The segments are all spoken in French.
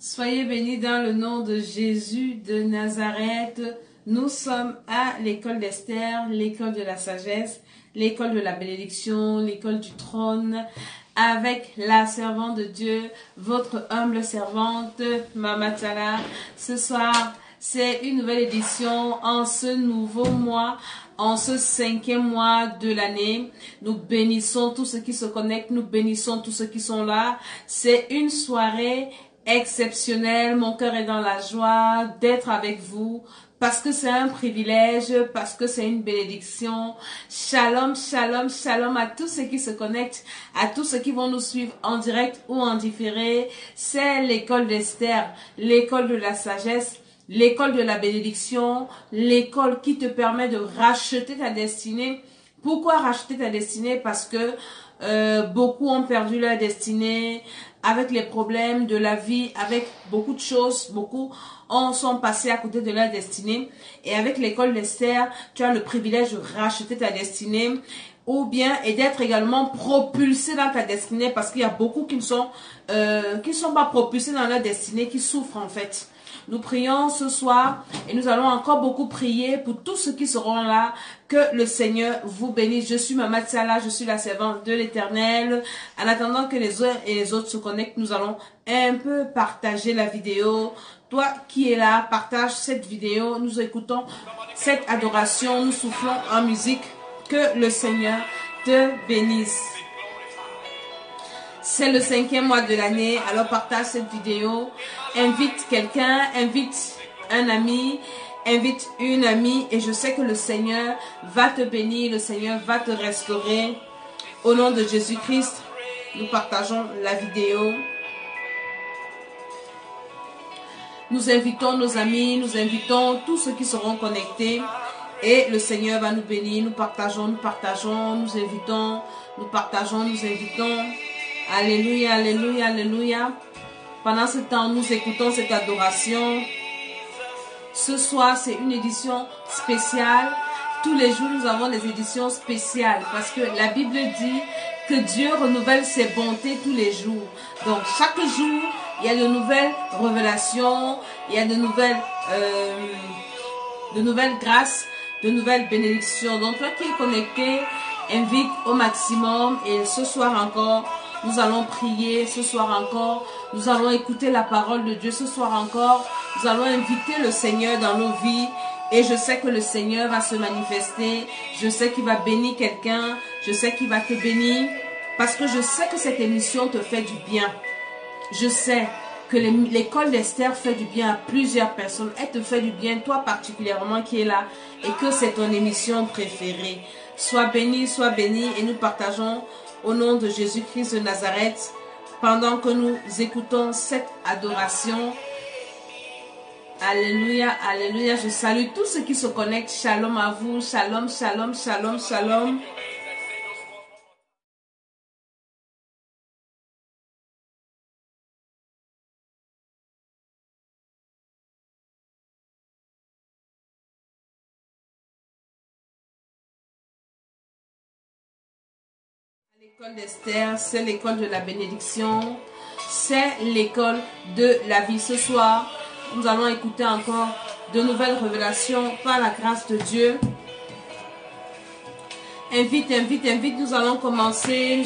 Soyez bénis dans le nom de Jésus de Nazareth. Nous sommes à l'école d'Esther, l'école de la sagesse, l'école de la bénédiction, l'école du trône, avec la servante de Dieu, votre humble servante, Mama Tala. Ce soir, c'est une nouvelle édition en ce nouveau mois, en ce 5e mois de l'année. Nous bénissons tous ceux qui se connectent, nous bénissons tous ceux qui sont là. C'est une soirée exceptionnelle. Mon cœur est dans la joie d'être avec vous parce que c'est un privilège, parce que c'est une bénédiction. Shalom, shalom, shalom à tous ceux qui se connectent, à tous ceux qui vont nous suivre en direct ou en différé. C'est l'école d'Esther, l'école de la sagesse, l'école de la bénédiction, l'école qui te permet de racheter ta destinée. Pourquoi racheter ta destinée? Parce que beaucoup ont perdu leur destinée avec les problèmes de la vie, avec beaucoup de choses, beaucoup sont passés à côté de leur destinée. Et avec l'école d'Esther, tu as le privilège de racheter ta destinée ou bien et d'être également propulsé dans ta destinée, parce qu'il y a beaucoup qui ne sont pas propulsés dans leur destinée, qui souffrent en fait. Nous prions ce soir et nous allons encore beaucoup prier pour tous ceux qui seront là. Que le Seigneur vous bénisse. Je suis Mama Tsala, je suis la servante de l'Éternel. En attendant que les uns et les autres se connectent, nous allons un peu partager la vidéo. Toi qui es là, partage cette vidéo. Nous écoutons cette adoration, nous soufflons en musique. Que le Seigneur te bénisse. C'est le 5e mois de l'année, alors partage cette vidéo, invite quelqu'un, invite un ami, invite une amie, et je sais que le Seigneur va te bénir, le Seigneur va te restaurer. Au nom de Jésus-Christ, nous partageons la vidéo. Nous invitons nos amis, nous invitons tous ceux qui seront connectés, et le Seigneur va nous bénir. Nous partageons, nous invitons, nous partageons, nous invitons. Alléluia, alléluia, alléluia. Pendant ce temps, nous écoutons cette adoration. Ce soir, c'est une édition spéciale. Tous les jours, nous avons des éditions spéciales parce que la Bible dit que Dieu renouvelle ses bontés tous les jours. Donc, chaque jour, il y a de nouvelles révélations, il y a de nouvelles grâces, de nouvelles bénédictions. Donc, toi qui es connecté, invite au maximum. Et ce soir encore, nous allons prier. Ce soir encore, nous allons écouter la parole de Dieu. Ce soir encore, nous allons inviter le Seigneur dans nos vies. Et je sais que le Seigneur va se manifester. Je sais qu'il va bénir quelqu'un. Je sais qu'il va te bénir. Parce que je sais que cette émission te fait du bien. Je sais que l'école d'Esther fait du bien à plusieurs personnes. Elle te fait du bien, toi particulièrement qui es là. Et que c'est ton émission préférée. Sois béni, et nous partageons au nom de Jésus-Christ de Nazareth, pendant que nous écoutons cette adoration. Alléluia, alléluia. Je salue tous ceux qui se connectent. Shalom à vous. Shalom, shalom, shalom, shalom. L'école d'Esther, c'est l'école de la bénédiction, c'est l'école de la vie. Ce soir, nous allons écouter encore de nouvelles révélations par la grâce de Dieu. Invite, nous allons commencer,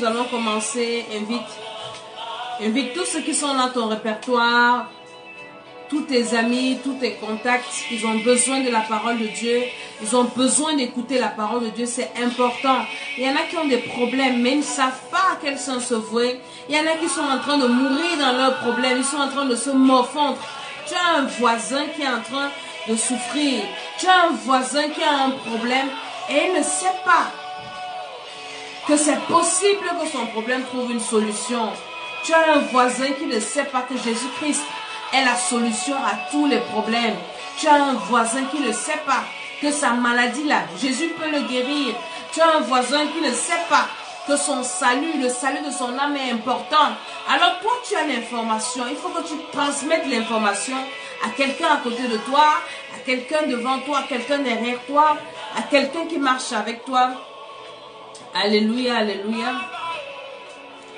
invite tous ceux qui sont dans ton répertoire, tous tes amis, tous tes contacts. Ils ont besoin de la parole de Dieu. Ils ont besoin d'écouter la parole de Dieu. C'est important. Il y en a qui ont des problèmes, mais ils ne savent pas à quel sens se vouer. Il y en a qui sont en train de mourir dans leurs problèmes. Ils sont en train de se morfondre. Tu as un voisin qui est en train de souffrir. Tu as un voisin qui a un problème et il ne sait pas que c'est possible que son problème trouve une solution. Tu as un voisin qui ne sait pas que Jésus-Christ est la solution à tous les problèmes. Tu as un voisin qui ne sait pas que sa maladie là, Jésus peut le guérir. Tu as un voisin qui ne sait pas que son salut, le salut de son âme est important. Alors toi, tu as l'information. Il faut que tu transmettes l'information à quelqu'un à côté de toi, à quelqu'un devant toi, à quelqu'un derrière toi, à quelqu'un qui marche avec toi. Alléluia, alléluia.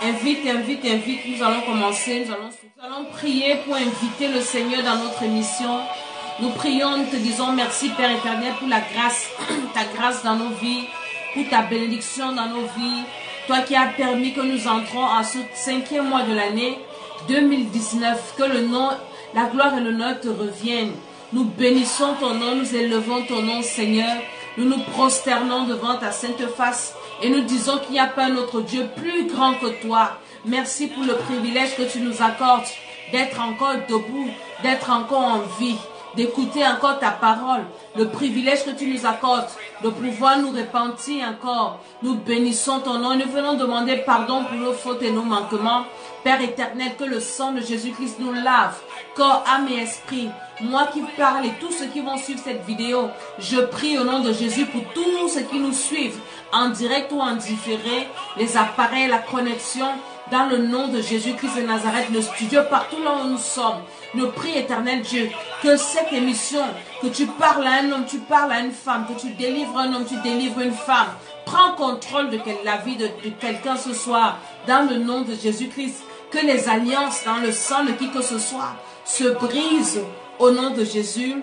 Invite, invite, invite. Nous allons commencer. Nous allons prier pour inviter le Seigneur dans notre émission. Nous prions, nous te disons merci Père éternel pour la grâce, ta grâce dans nos vies, pour ta bénédiction dans nos vies. Toi qui as permis que nous entrons en ce 5e mois de l'année 2019, que le nom, la gloire et l'honneur te reviennent. Nous bénissons ton nom, nous élevons ton nom Seigneur. Nous nous prosternons devant ta sainte face et nous disons qu'il n'y a pas un autre Dieu plus grand que toi. Merci pour le privilège que tu nous accordes d'être encore debout, d'être encore en vie, d'écouter encore ta parole, le privilège que tu nous accordes, de pouvoir nous repentir encore. Nous bénissons ton nom. Nous venons demander pardon pour nos fautes et nos manquements. Père éternel, que le sang de Jésus-Christ nous lave, corps, âme et esprit. Moi qui parle et tous ceux qui vont suivre cette vidéo, je prie au nom de Jésus pour tous ceux qui nous suivent, en direct ou en différé, les appareils, la connexion, dans le nom de Jésus-Christ de Nazareth, le studio, partout là où nous sommes. Nous prie éternel Dieu, que cette émission, que tu parles à un homme, tu parles à une femme, que tu délivres un homme, tu délivres une femme. Prends contrôle de la vie de quelqu'un ce soir, dans le nom de Jésus-Christ. Que les alliances dans le sang de qui que ce soit se brisent au nom de Jésus.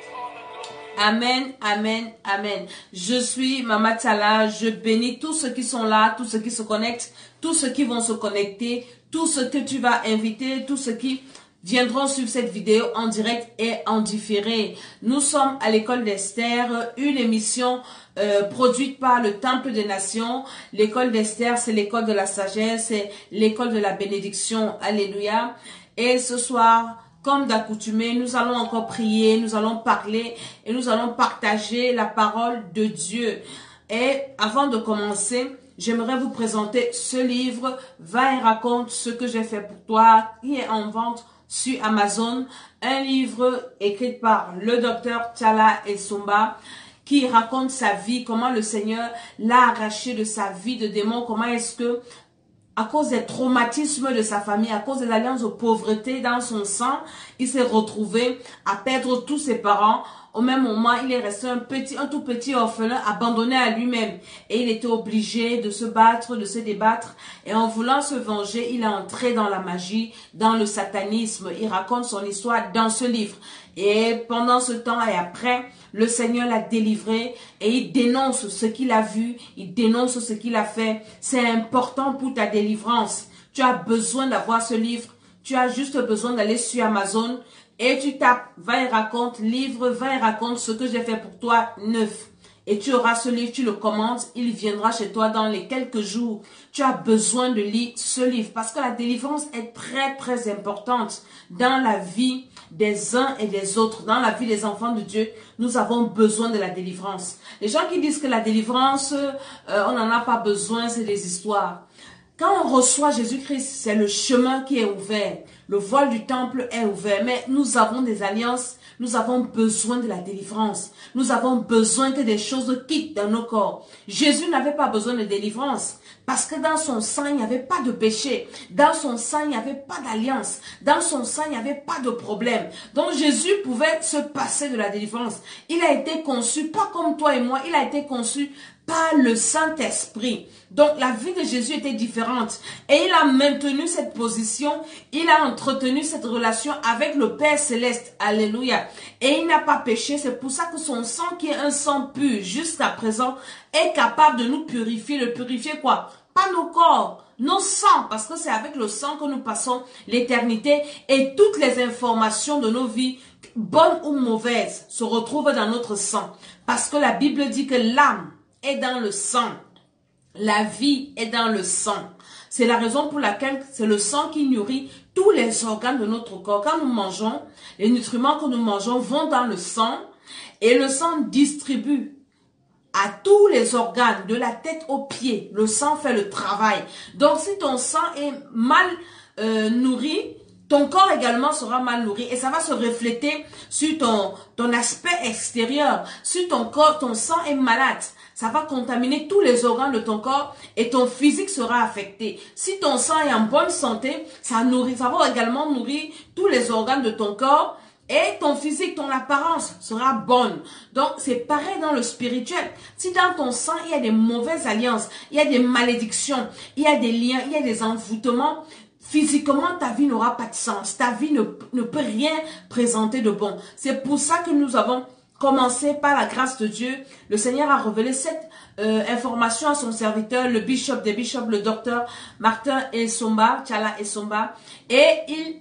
Amen, amen, amen. Je suis Mama Tala, je bénis tous ceux qui sont là, tous ceux qui se connectent, tous ceux qui vont se connecter, tous ceux que tu vas inviter, tous ceux qui viendront suivre cette vidéo en direct et en différé. Nous sommes à l'école d'Esther, une émission produite par le Temple des Nations. L'école d'Esther, c'est l'école de la sagesse, c'est l'école de la bénédiction. Alléluia. Et ce soir, comme d'accoutumé, nous allons encore prier, nous allons parler et nous allons partager la parole de Dieu. Et avant de commencer, j'aimerais vous présenter ce livre, Va et raconte ce que j'ai fait pour toi, qui est en vente sur Amazon. Un livre écrit par le docteur Tchala Esumba, qui raconte sa vie, comment le Seigneur l'a arraché de sa vie de démon, comment est-ce que, à cause des traumatismes de sa famille, à cause des alliances de pauvreté dans son sang, il s'est retrouvé à perdre tous ses parents. Au même moment, il est resté un tout petit orphelin abandonné à lui-même. Et il était obligé de se battre, de se débattre. Et en voulant se venger, il est entré dans la magie, dans le satanisme. Il raconte son histoire dans ce livre. Et pendant ce temps et après, le Seigneur l'a délivré et il dénonce ce qu'il a vu, il dénonce ce qu'il a fait. C'est important pour ta délivrance. Tu as besoin d'avoir ce livre. Tu as juste besoin d'aller sur Amazon et tu tapes Va et raconte, livre, Va et raconte ce que j'ai fait pour toi, neuf. Et tu auras ce livre, tu le commandes, il viendra chez toi dans les quelques jours. Tu as besoin de lire ce livre parce que la délivrance est très très importante dans la vie des uns et des autres, dans la vie des enfants de Dieu. Nous avons besoin de la délivrance. Les gens qui disent que la délivrance, on n'en a pas besoin, c'est des histoires. Quand on reçoit Jésus-Christ, c'est le chemin qui est ouvert. Le voile du temple est ouvert. Mais nous avons des alliances. Nous avons besoin de la délivrance. Nous avons besoin que des choses quittent dans nos corps. Jésus n'avait pas besoin de délivrance. Parce que dans son sang, il n'y avait pas de péché. Dans son sang, il n'y avait pas d'alliance. Dans son sang, il n'y avait pas de problème. Donc Jésus pouvait se passer de la délivrance. Il a été conçu, pas comme toi et moi, il a été conçu par le Saint-Esprit. Donc la vie de Jésus était différente. Et il a maintenu cette position, il a entretenu cette relation avec le Père Céleste. Alléluia. Et il n'a pas péché, c'est pour ça que son sang qui est un sang pur jusqu'à présent est capable de nous purifier. Le purifier quoi? Pas nos corps, nos sangs, parce que c'est avec le sang que nous passons l'éternité et toutes les informations de nos vies, bonnes ou mauvaises, se retrouvent dans notre sang. Parce que la Bible dit que l'âme est dans le sang. La vie est dans le sang. C'est la raison pour laquelle c'est le sang qui nourrit tous les organes de notre corps. Quand nous mangeons, les nutriments que nous mangeons vont dans le sang et le sang distribue à tous les organes, de la tête aux pieds. Le sang fait le travail. Donc si ton sang est mal nourri, ton corps également sera mal nourri et ça va se refléter sur ton aspect extérieur. Si ton corps, ton sang est malade, ça va contaminer tous les organes de ton corps et ton physique sera affecté. Si ton sang est en bonne santé, ça va également nourrir tous les organes de ton corps Et ton physique, ton apparence sera bonne. Donc, c'est pareil dans le spirituel. Si dans ton sang, il y a des mauvaises alliances, il y a des malédictions, il y a des liens, il y a des envoûtements, physiquement, ta vie n'aura pas de sens. Ta vie ne peut rien présenter de bon. C'est pour ça que nous avons commencé par la grâce de Dieu. Le Seigneur a révélé cette information à son serviteur, le bishop des bishops, le docteur Martin Essomba, Tchala Essomba. Et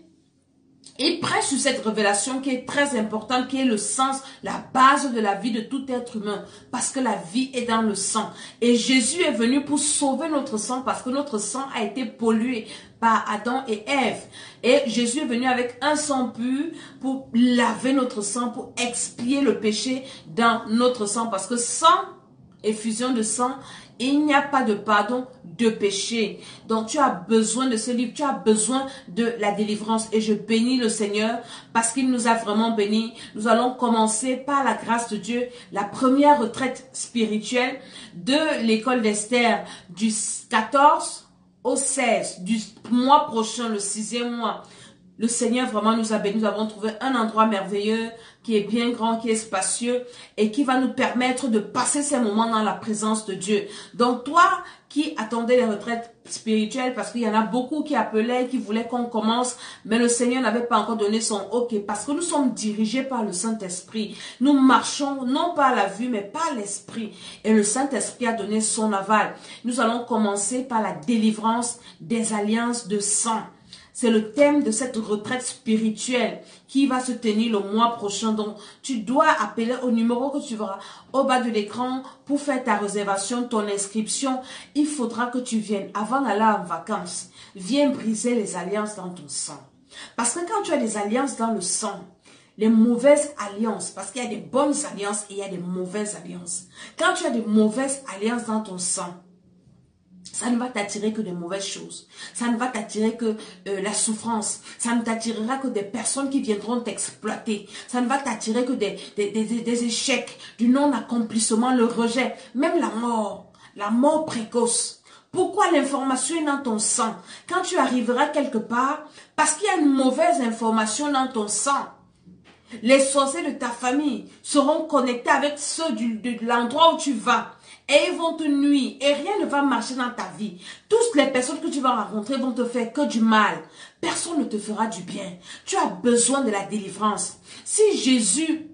il prêche sur cette révélation qui est très importante, qui est le sens, la base de la vie de tout être humain. Parce que la vie est dans le sang. Et Jésus est venu pour sauver notre sang parce que notre sang a été pollué par Adam et Ève. Et Jésus est venu avec un sang pur pour laver notre sang, pour expier le péché dans notre sang. Parce que sans effusion de sang, il n'y a pas de pardon de péché. Donc tu as besoin de ce livre, tu as besoin de la délivrance. Et je bénis le Seigneur parce qu'il nous a vraiment bénis. Nous allons commencer par la grâce de Dieu, la première retraite spirituelle de l'école d'Esther du 14 au 16 du mois prochain, le 6e mois. Le Seigneur vraiment nous a bénis. Nous avons trouvé un endroit merveilleux qui est bien grand, qui est spacieux et qui va nous permettre de passer ces moments dans la présence de Dieu. Donc toi qui attendais les retraites spirituelles, parce qu'il y en a beaucoup qui appelaient, qui voulaient qu'on commence, mais le Seigneur n'avait pas encore donné son OK, parce que nous sommes dirigés par le Saint-Esprit. Nous marchons non par la vue, mais par l'Esprit. Et le Saint-Esprit a donné son aval. Nous allons commencer par la délivrance des alliances de sang. C'est le thème de cette retraite spirituelle qui va se tenir le mois prochain. Donc, tu dois appeler au numéro que tu verras au bas de l'écran pour faire ta réservation, ton inscription. Il faudra que tu viennes avant d'aller en vacances. Viens briser les alliances dans ton sang. Parce que quand tu as des alliances dans le sang, les mauvaises alliances, parce qu'il y a des bonnes alliances et il y a des mauvaises alliances. Quand tu as des mauvaises alliances dans ton sang, ça ne va t'attirer que des mauvaises choses. Ça ne va t'attirer que la souffrance. Ça ne t'attirera que des personnes qui viendront t'exploiter. Ça ne va t'attirer que des échecs, du non-accomplissement, le rejet, même la mort précoce. Pourquoi l'information est dans ton sang? Quand tu arriveras quelque part, parce qu'il y a une mauvaise information dans ton sang, les sorciers de ta famille seront connectés avec ceux de l'endroit où tu vas. Et ils vont te nuire et rien ne va marcher dans ta vie. Toutes les personnes que tu vas rencontrer vont te faire que du mal. Personne ne te fera du bien. Tu as besoin de la délivrance. Si Jésus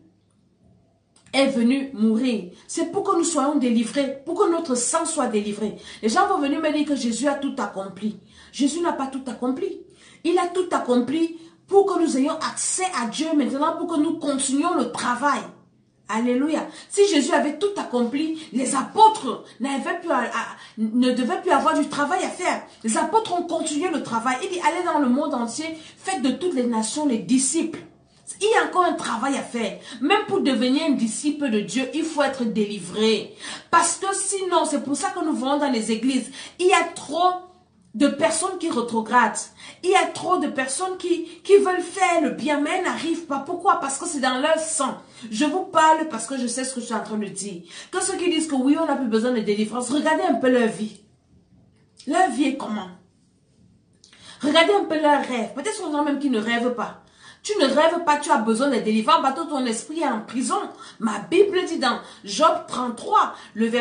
est venu mourir, c'est pour que nous soyons délivrés, pour que notre sang soit délivré. Les gens vont venir me dire que Jésus a tout accompli. Jésus n'a pas tout accompli. Il a tout accompli pour que nous ayons accès à Dieu maintenant, pour que nous continuions le travail. Alléluia. Si Jésus avait tout accompli, les apôtres ne devaient plus avoir du travail à faire. Les apôtres ont continué le travail. Il dit, allez dans le monde entier, faites de toutes les nations les disciples. Il y a encore un travail à faire. Même pour devenir un disciple de Dieu, il faut être délivré. Parce que sinon, c'est pour ça que nous voyons dans les églises, il y a trop de personnes qui rétrogradent. Il y a trop de personnes qui veulent faire le bien, mais elles n'arrivent pas. Pourquoi? Parce que c'est dans leur sang. Je vous parle parce que je sais ce que je suis en train de dire. Que ceux qui disent que oui, on n'a plus besoin de délivrance, regardez un peu leur vie. Leur vie est comment? Regardez un peu leurs rêves. Peut-être qu'il y en a même qui ne rêvent pas. Tu ne rêves pas, tu as besoin de délivrance, parce que ton esprit est en prison. Ma Bible dit dans Job 33,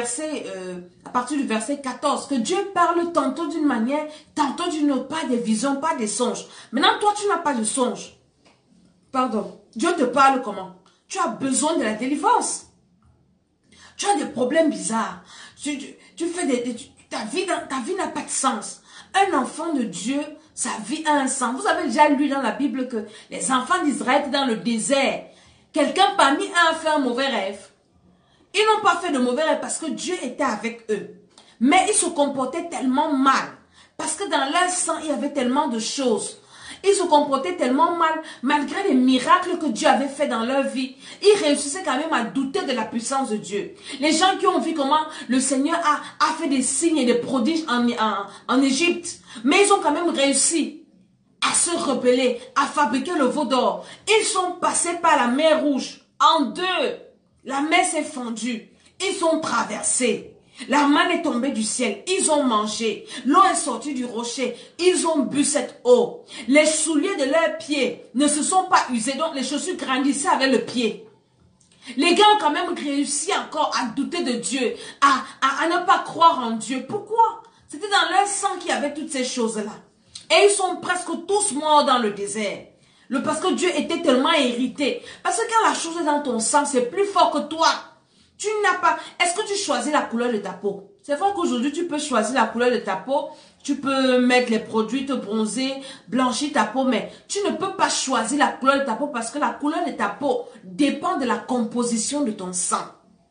à partir du verset 14, que Dieu parle tantôt d'une manière, tantôt d'une autre, pas des visions, pas des songes. Maintenant, toi, tu n'as pas de songe. Pardon. Dieu te parle comment? Tu as besoin de la délivrance. Tu as des problèmes bizarres. Tu fais ta vie n'a pas de sens. Un enfant de Dieu, sa vie a un sens. Vous avez déjà lu dans la Bible que les enfants d'Israël étaient dans le désert. Quelqu'un parmi eux a fait un mauvais rêve. Ils n'ont pas fait de mauvais rêve parce que Dieu était avec eux. Mais ils se comportaient tellement mal. Parce que dans leur sang, il y avait tellement de choses. Ils se comportaient tellement mal, malgré les miracles que Dieu avait fait dans leur vie. Ils réussissaient quand même à douter de la puissance de Dieu. Les gens qui ont vu comment le Seigneur a fait des signes et des prodiges en Égypte. Mais ils ont quand même réussi à se rebeller, à fabriquer le veau d'or. Ils sont passés par la mer Rouge en deux. La mer s'est fendue. Ils ont traversé. La manne est tombée du ciel, ils ont mangé. L'eau est sortie du rocher, ils ont bu cette eau. Les souliers de leurs pieds ne se sont pas usés, donc les chaussures grandissaient avec le pied. Les gars ont quand même réussi encore à douter de Dieu, à ne pas croire en Dieu. Pourquoi? C'était dans leur sang qu'il y avait toutes ces choses-là. Et ils sont presque tous morts dans le désert. Parce que Dieu était tellement irrité. Parce que quand la chose est dans ton sang, c'est plus fort que toi. Tu n'as pas... Est-ce que tu choisis la couleur de ta peau? C'est vrai qu'aujourd'hui, tu peux choisir la couleur de ta peau. Tu peux mettre les produits, te bronzer, blanchir ta peau. Mais tu ne peux pas choisir la couleur de ta peau parce que la couleur de ta peau dépend de la composition de ton sang.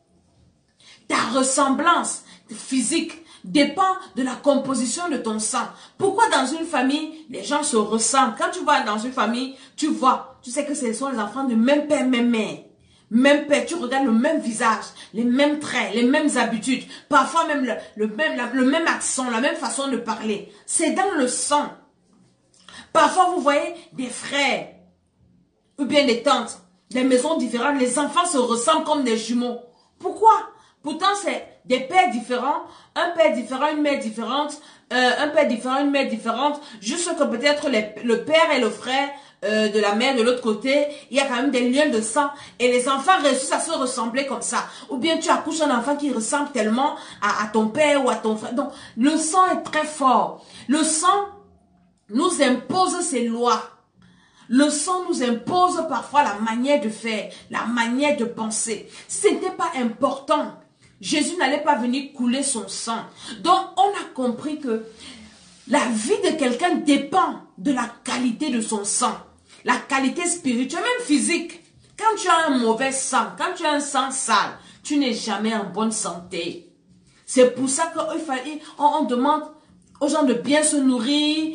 Ta ressemblance physique dépend de la composition de ton sang. Pourquoi dans une famille, les gens se ressemblent? Quand tu vas dans une famille, tu vois, tu sais que ce sont les enfants du même père, même mère. Même père, tu regardes le même visage, les mêmes traits, les mêmes habitudes, parfois même le même accent, la même façon de parler. C'est dans le sang. Parfois, vous voyez des frères ou bien des tantes, des maisons différentes, les enfants se ressemblent comme des jumeaux. Pourquoi? Pourtant, c'est des pères différents, un père différent, une mère différente, un père différent, une mère différente, juste que peut-être le père et le frère de la mère de l'autre côté, il y a quand même des liens de sang et les enfants réussissent à se ressembler comme ça. Ou bien tu accouches un enfant qui ressemble tellement à ton père ou à ton frère. Donc, le sang est très fort. Le sang nous impose ses lois. Le sang nous impose parfois la manière de faire, la manière de penser. Ce n'était pas important. Jésus n'allait pas venir couler son sang. Donc, on a compris que la vie de quelqu'un dépend de la qualité de son sang. La qualité spirituelle, même physique. Quand tu as un mauvais sang, quand tu as un sang sale, tu n'es jamais en bonne santé. C'est pour ça qu'on demande aux gens de bien se nourrir,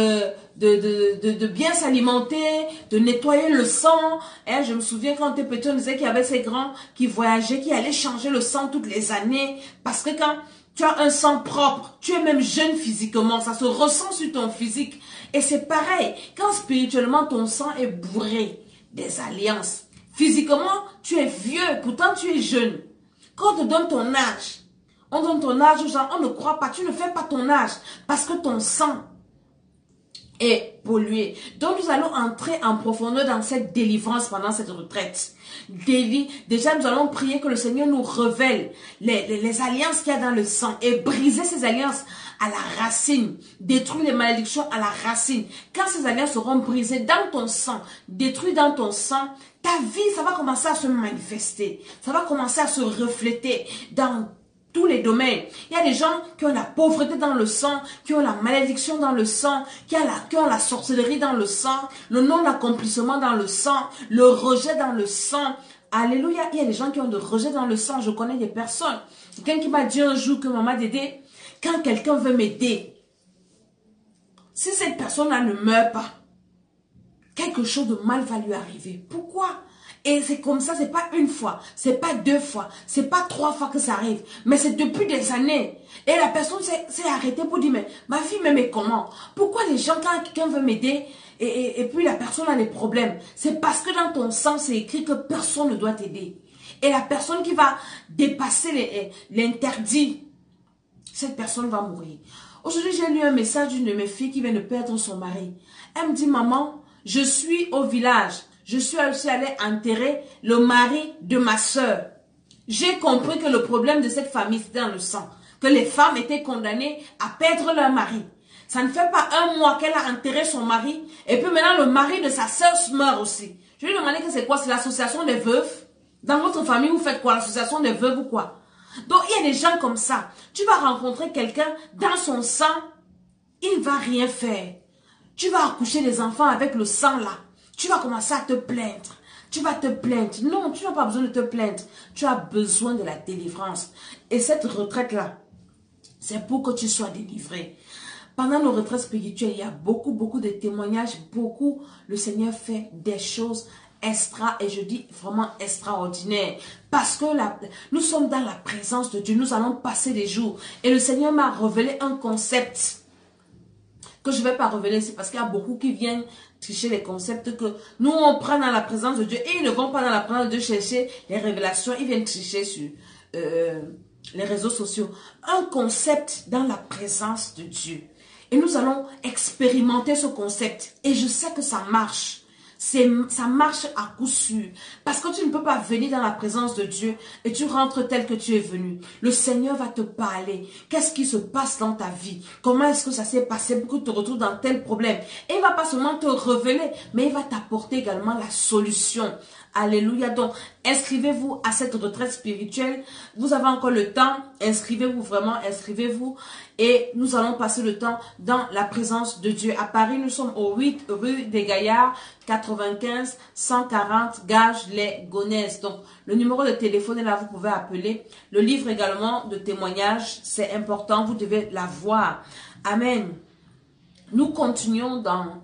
de bien s'alimenter, de nettoyer le sang. Et je me souviens quand on était petit, on disait qu'il y avait ces grands qui voyageaient, qui allaient changer le sang toutes les années. Parce que quand tu as un sang propre, tu es même jeune physiquement, ça se ressent sur ton physique. Et c'est pareil, quand spirituellement ton sang est bourré des alliances, physiquement tu es vieux, pourtant tu es jeune. Quand on te donne ton âge, on donne ton âge aux gens, on ne croit pas, tu ne fais pas ton âge parce que ton sang est pollué. Donc nous allons entrer en profondeur dans cette délivrance pendant cette retraite. Déjà nous allons prier que le Seigneur nous révèle les alliances qu'il y a dans le sang et briser ces alliances à la racine, détruire les malédictions à la racine. Quand ces alliances seront brisées dans ton sang, détruites dans ton sang, ta vie, ça va commencer à se manifester, ça va commencer à se refléter dans tous les domaines. Il y a des gens qui ont la pauvreté dans le sang, qui ont la malédiction dans le sang, qui ont la sorcellerie dans le sang, le non-accomplissement dans le sang, le rejet dans le sang. Alléluia, il y a des gens qui ont le rejet dans le sang. Je connais des personnes. Quelqu'un qui m'a dit un jour que maman Dédé, quand quelqu'un veut m'aider, si cette personne-là ne meurt pas, quelque chose de mal va lui arriver. Pourquoi? Et c'est comme ça, c'est pas une fois, c'est pas deux fois, c'est pas trois fois que ça arrive, mais c'est depuis des années. Et la personne s'est arrêtée pour dire, mais ma fille m'aimait comment? Pourquoi les gens, quand quelqu'un veut m'aider, et puis la personne a des problèmes? C'est parce que dans ton sang, c'est écrit que personne ne doit t'aider. Et la personne qui va dépasser l'interdit, cette personne va mourir. Aujourd'hui, j'ai lu un message d'une de mes filles qui vient de perdre son mari. Elle me dit, maman, je suis au village. Je suis aussi allée enterrer le mari de ma soeur. J'ai compris que le problème de cette famille, c'était dans le sang. Que les femmes étaient condamnées à perdre leur mari. Ça ne fait pas un mois qu'elle a enterré son mari. Et puis maintenant, le mari de sa soeur meurt aussi. Je lui ai demandé que c'est quoi? C'est l'association des veuves. Dans votre famille, vous faites quoi? L'association des veuves ou quoi? Donc, il y a des gens comme ça. Tu vas rencontrer quelqu'un dans son sang. Il ne va rien faire. Tu vas accoucher des enfants avec le sang là. Tu vas commencer à te plaindre. Tu vas te plaindre. Non, tu n'as pas besoin de te plaindre. Tu as besoin de la délivrance. Et cette retraite-là, c'est pour que tu sois délivré. Pendant nos retraites spirituelles, il y a beaucoup de témoignages. Le Seigneur fait des choses et je dis vraiment extraordinaires. Parce que nous sommes dans la présence de Dieu. Nous allons passer des jours. Et le Seigneur m'a révélé un concept que je ne vais pas révéler ici parce qu'il y a beaucoup qui viennent tricher les concepts que nous on prend dans la présence de Dieu et ils ne vont pas dans la présence de Dieu chercher les révélations, ils viennent tricher les réseaux sociaux, un concept dans la présence de Dieu. Et nous allons expérimenter ce concept. Et je sais que ça marche. Ça marche à coup sûr. Parce que tu ne peux pas venir dans la présence de Dieu et tu rentres tel que tu es venu. Le Seigneur va te parler. Qu'est-ce qui se passe dans ta vie? Comment est-ce que ça s'est passé pour que tu te retrouves dans tel problème? Et il ne va pas seulement te révéler, mais il va t'apporter également la solution. Alléluia. Donc, inscrivez-vous à cette retraite spirituelle. Vous avez encore le temps. Inscrivez-vous vraiment, inscrivez-vous. Et nous allons passer le temps dans la présence de Dieu. À Paris, nous sommes au 8 rue des Gaillards, 95 140 Gage-les-Gonesse. Donc, le numéro de téléphone est là, vous pouvez appeler. Le livre également de témoignages, c'est important, vous devez l'avoir. Amen. Nous continuons dans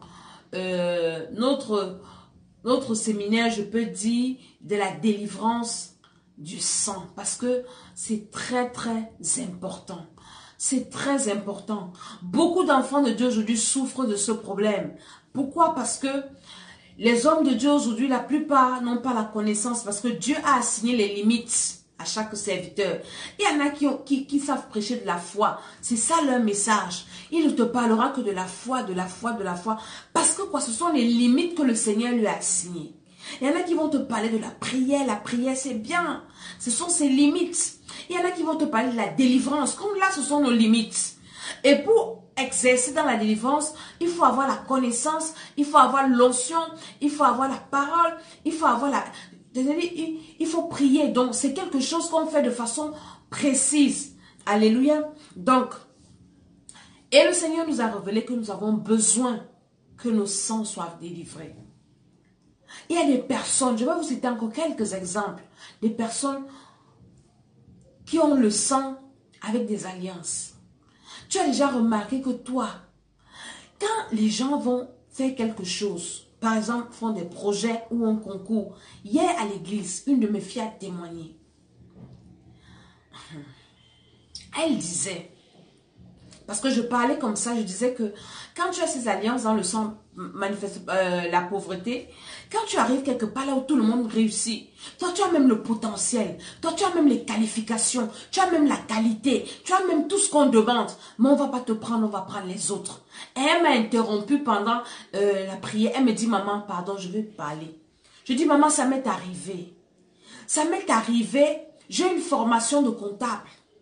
notre séminaire, je peux dire, de la délivrance du sang. Parce que c'est très, très important. C'est très important. Beaucoup d'enfants de Dieu aujourd'hui souffrent de ce problème. Pourquoi? Parce que les hommes de Dieu aujourd'hui, la plupart n'ont pas la connaissance parce que Dieu a assigné les limites à chaque serviteur. Il y en a qui savent prêcher de la foi. C'est ça leur message. Il ne te parlera que de la foi, de la foi, de la foi. Parce que quoi, ce sont les limites que le Seigneur lui a assignées. Il y en a qui vont te parler de la prière c'est bien. Ce sont ses limites. Il y en a qui vont te parler de la délivrance. Comme là, ce sont nos limites. Et pour exercer dans la délivrance, il faut avoir la connaissance, il faut avoir l'onction, il faut avoir la parole, il faut avoir il faut prier. Donc, c'est quelque chose qu'on fait de façon précise. Alléluia. Donc, et le Seigneur nous a révélé que nous avons besoin que nos sangs soient délivrés. Il y a des personnes, je vais vous citer encore quelques exemples, des personnes qui ont le sang avec des alliances. Tu as déjà remarqué que toi, quand les gens vont faire quelque chose, par exemple, font des projets ou un concours, hier à l'église, une de mes filles a témoigné. Elle disait, parce que je parlais comme ça, je disais que quand tu as ces alliances dans le sang, manifeste la pauvreté, quand tu arrives quelque part là où tout le monde réussit, toi tu as même le potentiel, toi tu as même les qualifications, tu as même la qualité, tu as même tout ce qu'on demande, mais on ne va pas te prendre, on va prendre les autres. Et elle m'a interrompu pendant la prière, elle me dit, maman, pardon, je vais parler. Je dis, maman, ça m'est arrivé. Ça m'est arrivé, j'ai une formation de comptable.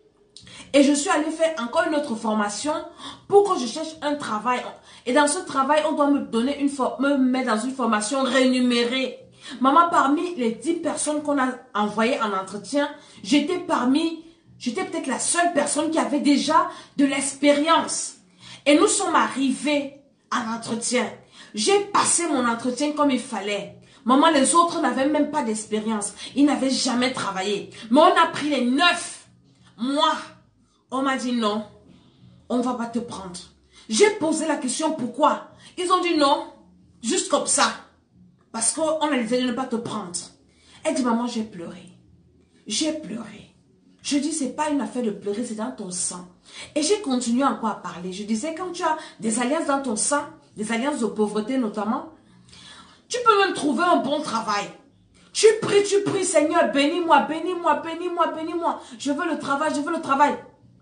Et je suis allée faire encore une autre formation pour que je cherche un travail. Et dans ce travail, on doit me donner me mettre dans une formation rémunérée. Maman, parmi les 10 personnes qu'on a envoyées en entretien, j'étais peut-être la seule personne qui avait déjà de l'expérience. Et nous sommes arrivés en entretien. J'ai passé mon entretien comme il fallait. Maman, les autres n'avaient même pas d'expérience. Ils n'avaient jamais travaillé. Mais on a pris les 9. Moi, on m'a dit non, on ne va pas te prendre. J'ai posé la question pourquoi. Ils ont dit non, juste comme ça. Parce qu'on a dit de ne pas te prendre. Elle dit, maman, j'ai pleuré. J'ai pleuré. Je dis, c'est pas une affaire de pleurer, c'est dans ton sang. Et j'ai continué encore à parler. Je disais, quand tu as des alliances dans ton sang, des alliances de pauvreté notamment, tu peux même trouver un bon travail. Tu pries, Seigneur, bénis-moi, bénis-moi, bénis-moi, bénis-moi. Je veux le travail, je veux le travail.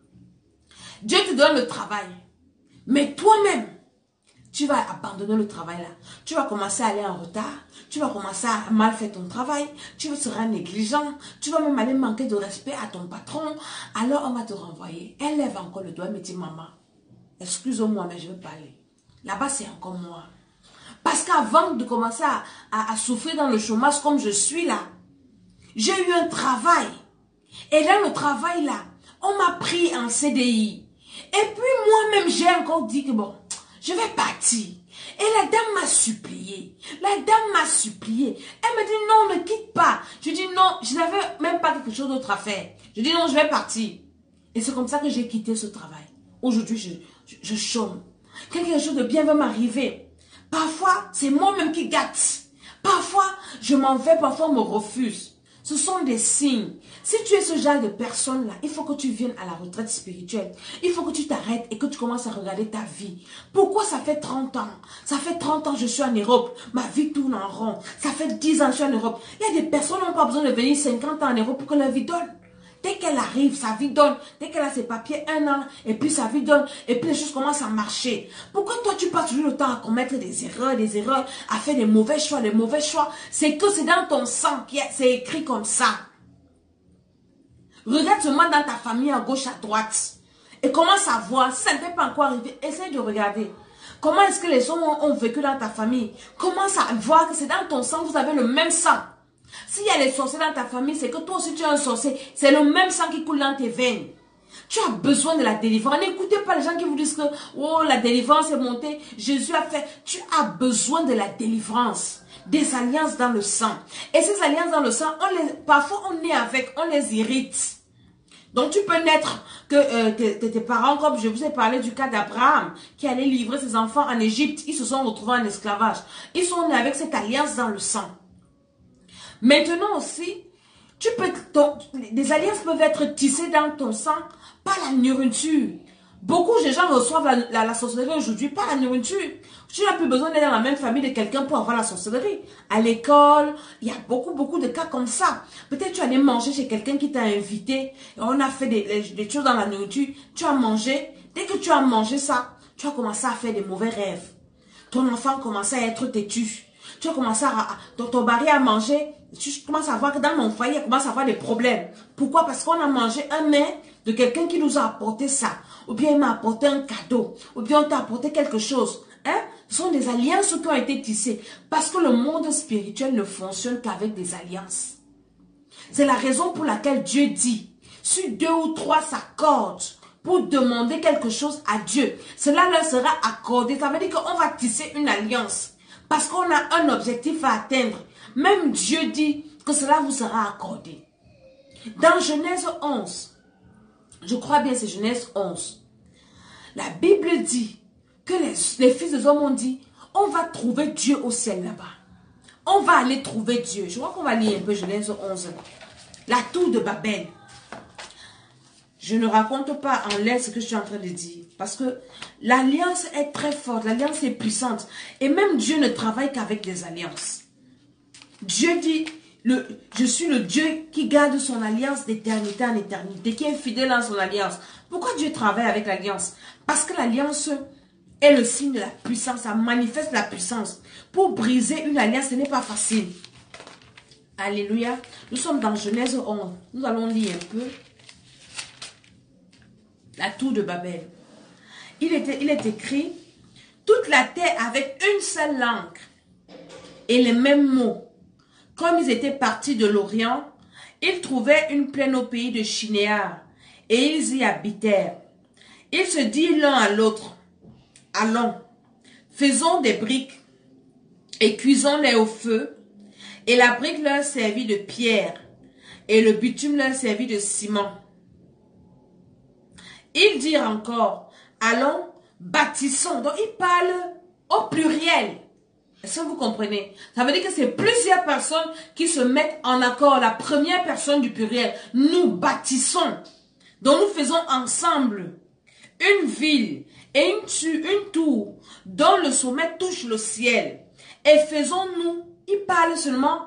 Dieu te donne le travail. Mais toi-même, tu vas abandonner le travail là. Tu vas commencer à aller en retard. Tu vas commencer à mal faire ton travail. Tu seras négligent. Tu vas même aller manquer de respect à ton patron. Alors on va te renvoyer. Elle lève encore le doigt et me dit, maman, excuse-moi, mais je veux parler. Là-bas, c'est encore moi. Parce qu'avant de commencer à souffrir dans le chômage comme je suis là, j'ai eu un travail. Et dans le travail là, on m'a pris en CDI. Et puis moi-même, j'ai encore dit que bon, je vais partir. Et la dame m'a supplié. La dame m'a supplié. Elle me dit non, ne quitte pas. Je dis non, je n'avais même pas quelque chose d'autre à faire. Je dis non, je vais partir. Et c'est comme ça que j'ai quitté ce travail. Aujourd'hui, je chôme. Quelque chose de bien va m'arriver. Parfois, c'est moi-même qui gâte. Parfois, je m'en vais, parfois on me refuse. Ce sont des signes. Si tu es ce genre de personne-là, il faut que tu viennes à la retraite spirituelle. Il faut que tu t'arrêtes et que tu commences à regarder ta vie. Pourquoi ça fait 30 ans? Ça fait 30 ans que je suis en Europe. Ma vie tourne en rond. Ça fait 10 ans que je suis en Europe. Il y a des personnes qui n'ont pas besoin de venir 50 ans en Europe pour que leur vie donne. Dès qu'elle arrive, sa vie donne. Dès qu'elle a ses papiers, 1 an, et puis sa vie donne. Et puis les choses commencent à marcher. Pourquoi toi, tu passes toujours le temps à commettre des erreurs, à faire des mauvais choix, C'est que c'est dans ton sang, c'est écrit comme ça. Regarde seulement dans ta famille à gauche, à droite. Et commence à voir. Si ça ne t'est pas encore arrivé, essaye de regarder. Comment est-ce que les gens ont vécu dans ta famille? Commence à voir que c'est dans ton sang, vous avez le même sang. S'il y a les sorciers dans ta famille, c'est que toi aussi tu es un sorcier. C'est le même sang qui coule dans tes veines. Tu as besoin de la délivrance. N'écoutez pas les gens qui vous disent que oh, la délivrance est montée. Jésus a fait. Tu as besoin de la délivrance. Des alliances dans le sang. Et ces alliances dans le sang, parfois on est avec, on les irrite. Donc tu peux naître que tes parents, comme je vous ai parlé du cas d'Abraham, qui allait livrer ses enfants en Égypte, ils se sont retrouvés en esclavage. Ils sont nés avec cette alliance dans le sang. Maintenant aussi, des alliances peuvent être tissées dans ton sang par la nourriture. Beaucoup de gens reçoivent la sorcellerie aujourd'hui par la nourriture. Tu n'as plus besoin d'être dans la même famille de quelqu'un pour avoir la sorcellerie. À l'école, il y a beaucoup de cas comme ça. Peut-être tu allais manger chez quelqu'un qui t'a invité. Et on a fait des choses dans la nourriture. Tu as mangé. Dès que tu as mangé ça, tu as commencé à faire des mauvais rêves. Ton enfant commençait à être têtu. Tu as commencé ton mari a mangé. Tu commences à voir que dans mon foyer, il commence à avoir des problèmes. Pourquoi? Parce qu'on a mangé un mets de quelqu'un qui nous a apporté ça. Ou bien il m'a apporté un cadeau. Ou bien on t'a apporté quelque chose. Hein? Ce sont des alliances qui ont été tissées. Parce que le monde spirituel ne fonctionne qu'avec des alliances. C'est la raison pour laquelle Dieu dit, si 2 ou 3 s'accordent pour demander quelque chose à Dieu, cela leur sera accordé. Ça veut dire qu'on va tisser une alliance. Parce qu'on a un objectif à atteindre. Même Dieu dit que cela vous sera accordé. Dans Genèse 11, je crois bien c'est Genèse 11, la Bible dit que les fils des hommes ont dit, on va trouver Dieu au ciel là-bas. On va aller trouver Dieu. Je crois qu'on va lire un peu Genèse 11. La tour de Babel. Je ne raconte pas en l'air ce que je suis en train de dire. Parce que l'alliance est très forte. L'alliance est puissante. Et même Dieu ne travaille qu'avec des alliances. Dieu dit, je suis le Dieu qui garde son alliance d'éternité en éternité, qui est fidèle à son alliance. Pourquoi Dieu travaille avec l'alliance? Parce que l'alliance est le signe de la puissance. Ça manifeste la puissance. Pour briser une alliance, ce n'est pas facile. Alléluia. Nous sommes dans Genèse 11. Nous allons lire un peu. La tour de Babel. Il est écrit, toute la terre avec une seule langue et les mêmes mots. Comme ils étaient partis de l'Orient, ils trouvaient une plaine au pays de Shinéar et ils y habitèrent. Ils se dirent l'un à l'autre, allons, faisons des briques et cuisons-les au feu. Et la brique leur servit de pierre et le bitume leur servit de ciment. Ils dirent encore, allons, bâtissons. Donc, ils parlent au pluriel. Est-ce que vous comprenez? Ça veut dire que c'est plusieurs personnes qui se mettent en accord. La première personne du pluriel. Nous bâtissons. Donc, nous faisons ensemble une ville et une tour dont le sommet touche le ciel. Et faisons-nous, ils parlent seulement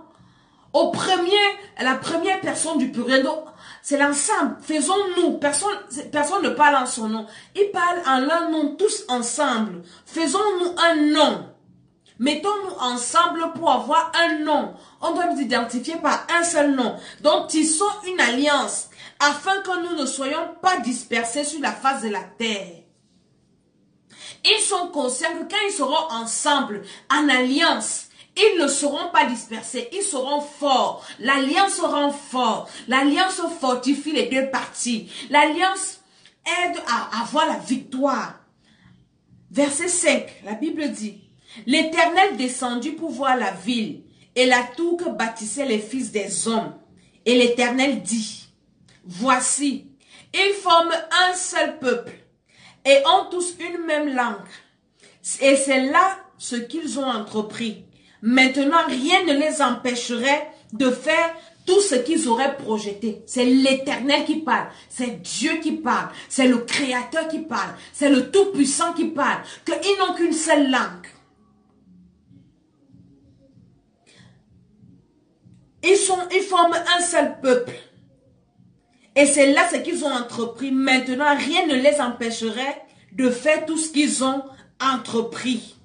la première personne du pluriel. Donc, c'est l'ensemble. Faisons-nous. Personne ne parle en son nom. Ils parlent en leur nom tous ensemble. Faisons-nous un nom. Mettons-nous ensemble pour avoir un nom. On doit nous identifier par un seul nom. Donc, tissons une alliance afin que nous ne soyons pas dispersés sur la face de la terre. Ils sont conscients que quand ils seront ensemble, en alliance, ils ne seront pas dispersés, ils seront forts. L'alliance rend fort. L'alliance fortifie les deux parties. L'alliance aide à avoir la victoire. Verset 5, la Bible dit, l'Éternel descendit pour voir la ville et la tour que bâtissaient les fils des hommes. Et l'Éternel dit, voici, ils forment un seul peuple et ont tous une même langue. Et c'est là ce qu'ils ont entrepris. Maintenant, rien ne les empêcherait de faire tout ce qu'ils auraient projeté. C'est l'Éternel qui parle. C'est Dieu qui parle. C'est le Créateur qui parle. C'est le Tout-Puissant qui parle. Qu'ils n'ont qu'une seule langue. Ils forment un seul peuple. Et c'est là ce qu'ils ont entrepris. Maintenant, rien ne les empêcherait de faire tout ce qu'ils ont entrepris.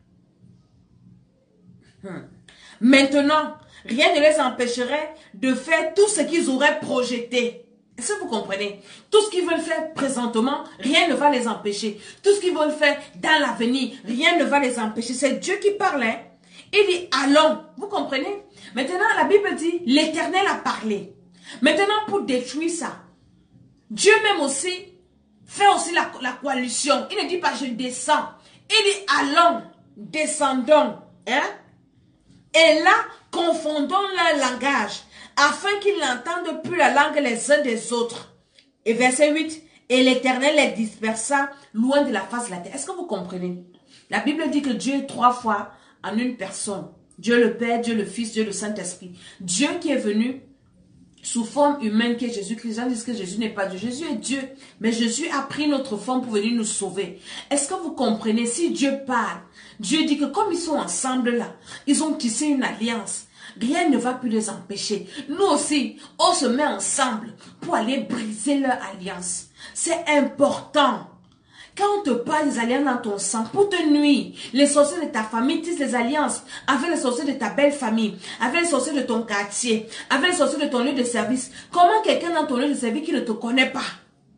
Maintenant, rien ne les empêcherait de faire tout ce qu'ils auraient projeté. Est-ce que vous comprenez? Tout ce qu'ils veulent faire présentement, rien ne va les empêcher. Tout ce qu'ils veulent faire dans l'avenir, rien ne va les empêcher. C'est Dieu qui parle. Hein? Il dit, allons. Vous comprenez? Maintenant, la Bible dit, l'Éternel a parlé. Maintenant, pour détruire ça, Dieu même aussi fait aussi la coalition. Il ne dit pas, je descends. Il dit, allons, descendons. Hein? Et là, confondons leur langage, afin qu'ils n'entendent plus la langue les uns des autres. Et verset 8, et l'Éternel les dispersa loin de la face de la terre. Est-ce que vous comprenez? La Bible dit que Dieu est 3 fois en une personne. Dieu le Père, Dieu le Fils, Dieu le Saint-Esprit. Dieu qui est venu sous forme humaine, qui est Jésus-Christ. Les gens disent que Jésus n'est pas Dieu. Jésus est Dieu, mais Jésus a pris notre forme pour venir nous sauver. Est-ce que vous comprenez? Si Dieu parle, Dieu dit que comme ils sont ensemble là, ils ont tissé une alliance. Rien ne va plus les empêcher. Nous aussi, on se met ensemble pour aller briser leur alliance. C'est important. Quand on te parle des alliances dans ton sang, pour te nuire, les sorciers de ta famille tissent des alliances avec les sorciers de ta belle famille, avec les sorciers de ton quartier, avec les sorciers de ton lieu de service. Comment quelqu'un dans ton lieu de service qui ne te connaît pas,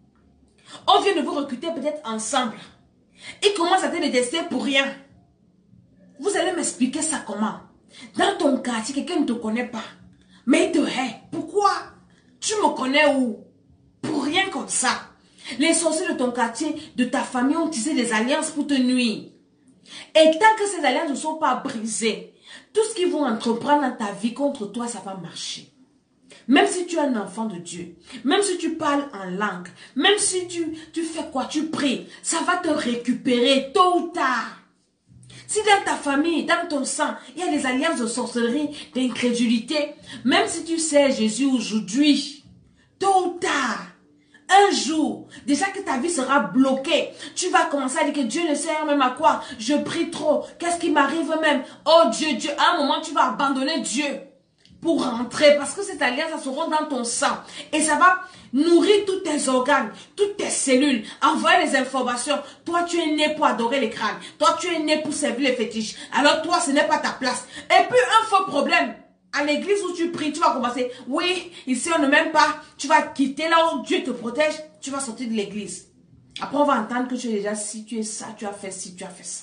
on vient de vous recruter peut-être ensemble, il commence à te détester pour rien. Vous allez m'expliquer ça comment? Dans ton quartier, quelqu'un ne te connaît pas, mais il te hait. Pourquoi? Tu me connais où? Pour rien comme ça. Les sorciers de ton quartier, de ta famille ont tissé des alliances pour te nuire. Et tant que ces alliances ne sont pas brisées, tout ce qu'ils vont entreprendre dans ta vie contre toi, ça va marcher. Même si tu es un enfant de Dieu, même si tu parles en langue, même si tu fais quoi, tu pries, ça va te récupérer tôt ou tard. Si dans ta famille, dans ton sang, il y a des alliances de sorcellerie, d'incrédulité, même si tu sais Jésus aujourd'hui, tôt ou tard, un jour, déjà que ta vie sera bloquée, tu vas commencer à dire que Dieu ne sert même à quoi? Je prie trop. Qu'est-ce qui m'arrive même? Oh Dieu, Dieu, à un moment, tu vas abandonner Dieu pour rentrer parce que cette alliance, ça sera dans ton sang et ça va nourrir tous tes organes, toutes tes cellules, envoyer les informations. Toi, tu es né pour adorer les crânes. Toi, tu es né pour servir les fétiches. Alors toi, ce n'est pas ta place. Et puis, un faux problème. À l'église où tu pries, tu vas commencer. Oui, ici on ne m'aime pas. Tu vas quitter là où Dieu te protège. Tu vas sortir de l'église. Après, on va entendre que tu es déjà si tu es ça, tu as fait ci, tu as fait ça.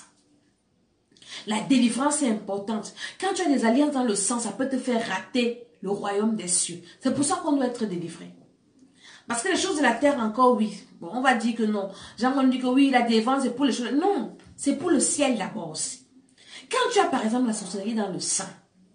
La délivrance est importante. Quand tu as des alliances dans le sang, ça peut te faire rater le royaume des cieux. C'est pour ça qu'on doit être délivré. Parce que les choses de la terre encore, oui. Bon, on va dire que non. Jean, on dit que oui, la délivrance c'est pour les choses. Non, c'est pour le ciel d'abord aussi. Quand tu as par exemple la sorcellerie dans le sang,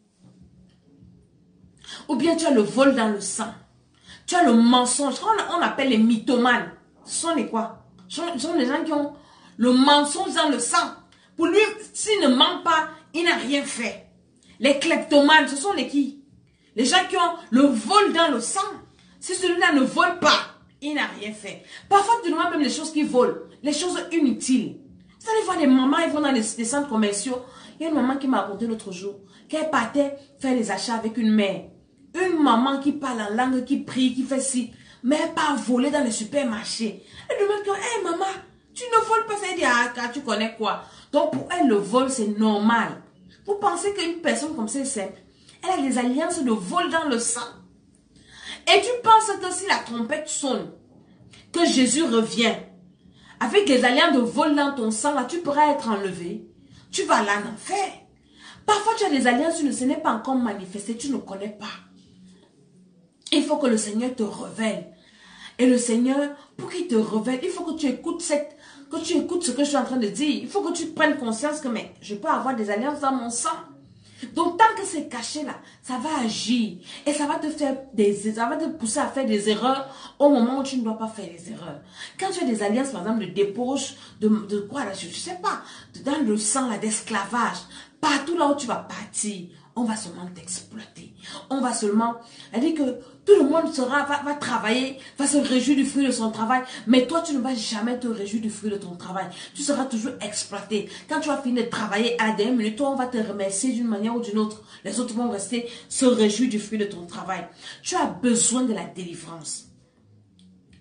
ou bien tu as le vol dans le sang. Tu as le mensonge. On appelle les mythomanes. Ce sont les quoi? Ce sont les gens qui ont le mensonge dans le sang. Pour lui, s'il ne ment pas, il n'a rien fait. Les kleptomanes, ce sont les qui? Les gens qui ont le vol dans le sang. Si celui-là ne vole pas, il n'a rien fait. Parfois, tu demandes même les choses qui volent. Les choses inutiles. Vous allez voir des mamans, ils vont dans les centres commerciaux. Il y a une maman qui m'a raconté l'autre jour qu'elle partait faire les achats avec une mère. Une maman qui parle en langue, qui prie, qui fait ci, mais elle part voler dans les supermarchés. Elle demande, hey maman, tu ne voles pas ça. Elle dit, ah, tu connais quoi? Donc pour elle, le vol, c'est normal. Vous pensez qu'une personne comme ça est simple? Elle a des alliances de vol dans le sang. Et tu penses que si la trompette sonne, que Jésus revient, avec les alliances de vol dans ton sang, là, tu pourras être enlevé. Tu vas là en enfer. Parfois, tu as des alliances, ce n'est pas encore manifesté, tu ne connais pas. Il faut que le Seigneur te révèle. Et le Seigneur, pour qu'il te révèle, il faut que tu écoutes ce que je suis en train de dire. Il faut que tu prennes conscience que mais, je peux avoir des alliances dans mon sang. Donc, tant que c'est caché là, ça va agir. Et ça va te faire ça va te pousser à faire des erreurs au moment où tu ne dois pas faire les erreurs. Quand tu as des alliances, par exemple, de débauche, de quoi là, je ne sais pas, dans le sang là, d'esclavage, partout là où tu vas partir, on va seulement t'exploiter. On va seulement... Elle dit que tout le monde va travailler, va se réjouir du fruit de son travail. Mais toi, tu ne vas jamais te réjouir du fruit de ton travail. Tu seras toujours exploité. Quand tu vas finir de travailler à la dernière minute, toi, on va te remercier d'une manière ou d'une autre. Les autres vont rester se réjouir du fruit de ton travail. Tu as besoin de la délivrance.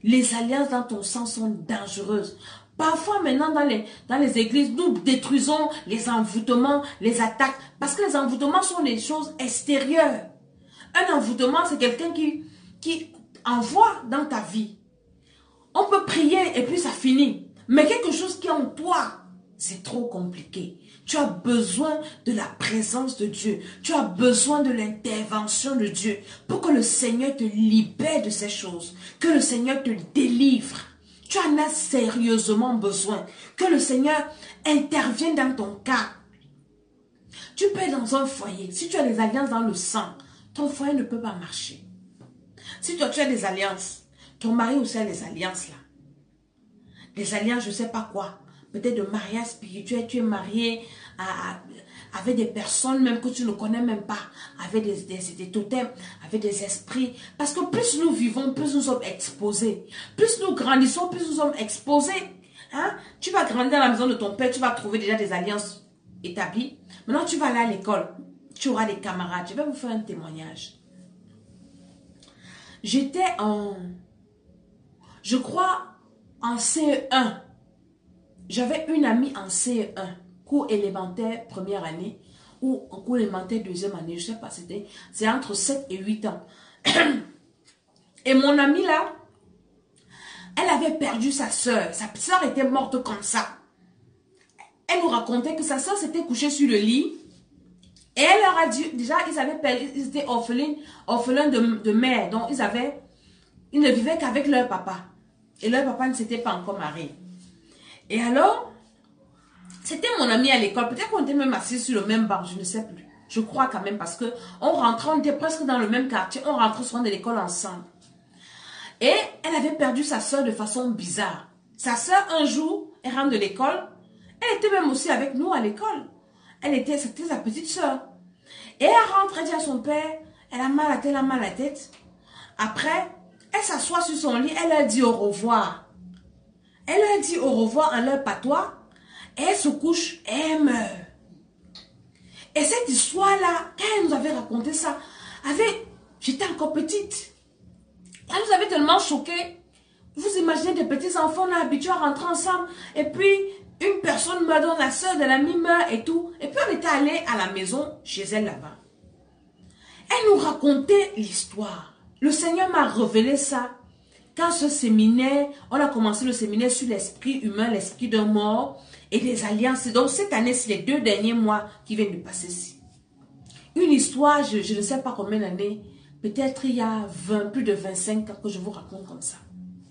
Les alliances dans ton sang sont dangereuses. Parfois maintenant dans les églises, nous détruisons les envoûtements, les attaques, parce que les envoûtements sont des choses extérieures. Un envoûtement, c'est quelqu'un qui envoie dans ta vie. On peut prier et puis ça finit. Mais quelque chose qui est en toi, c'est trop compliqué. Tu as besoin de la présence de Dieu. Tu as besoin de l'intervention de Dieu pour que le Seigneur te libère de ces choses. Que le Seigneur te délivre. Tu en as sérieusement besoin. Que le Seigneur intervienne dans ton cas. Tu peux être dans un foyer. Si tu as des alliances dans le sang, ton foyer ne peut pas marcher. Si toi, tu as des alliances, ton mari aussi a des alliances là. Des alliances, je ne sais pas quoi. Peut-être de mariage spirituel, tu es marié avec des personnes même que tu ne connais même pas, avec des totems, avec des esprits. Parce que plus nous vivons, plus nous sommes exposés. Plus nous grandissons, plus nous sommes exposés. Hein? Tu vas grandir dans la maison de ton père, tu vas trouver déjà des alliances établies. Maintenant, tu vas aller à l'école, tu auras des camarades. Je vais vous faire un témoignage. J'étais je crois, en CE1. J'avais une amie en CE1, cours élémentaire première année, ou en cours élémentaire deuxième année, je ne sais pas, c'est entre 7 et 8 ans. Et mon amie là, elle avait perdu sa soeur. Sa soeur était morte comme ça. Elle nous racontait que sa soeur s'était couchée sur le lit. Et elle leur a dit, déjà, ils étaient orphelins de mère. Donc, ils ne vivaient qu'avec leur papa. Et leur papa ne s'était pas encore marié. Et alors, c'était mon ami à l'école. Peut-être qu'on était même assis sur le même banc, je ne sais plus. Je crois quand même parce que on était presque dans le même quartier. On rentrait souvent de l'école ensemble. Et elle avait perdu sa soeur de façon bizarre. Sa soeur, un jour, elle rentre de l'école. Elle était même aussi avec nous à l'école. C'était sa petite soeur. Et elle rentre, elle dit à son père, elle a mal à la tête, elle a mal à la tête. Après, elle s'assoit sur son lit, elle leur dit au revoir. Elle leur dit au revoir en leur patois. Et elle se couche et elle meurt. Et cette histoire-là, quand elle nous avait raconté ça, j'étais encore petite. Elle nous avait tellement choqués. Vous imaginez des petits enfants, on est habitués à rentrer ensemble. Et puis, une personne meurt, donc la soeur de l'ami meurt et tout. Et puis, on était allé à la maison, chez elle là-bas. Elle nous racontait l'histoire. Le Seigneur m'a révélé ça. Quand ce séminaire, on a commencé le séminaire sur l'esprit humain, l'esprit d'un mort et des alliances. Donc, cette année, c'est les 2 derniers mois qui viennent de passer ici. Une histoire, je ne sais pas combien d'années, peut-être il y a plus de 25 ans que je vous raconte comme ça.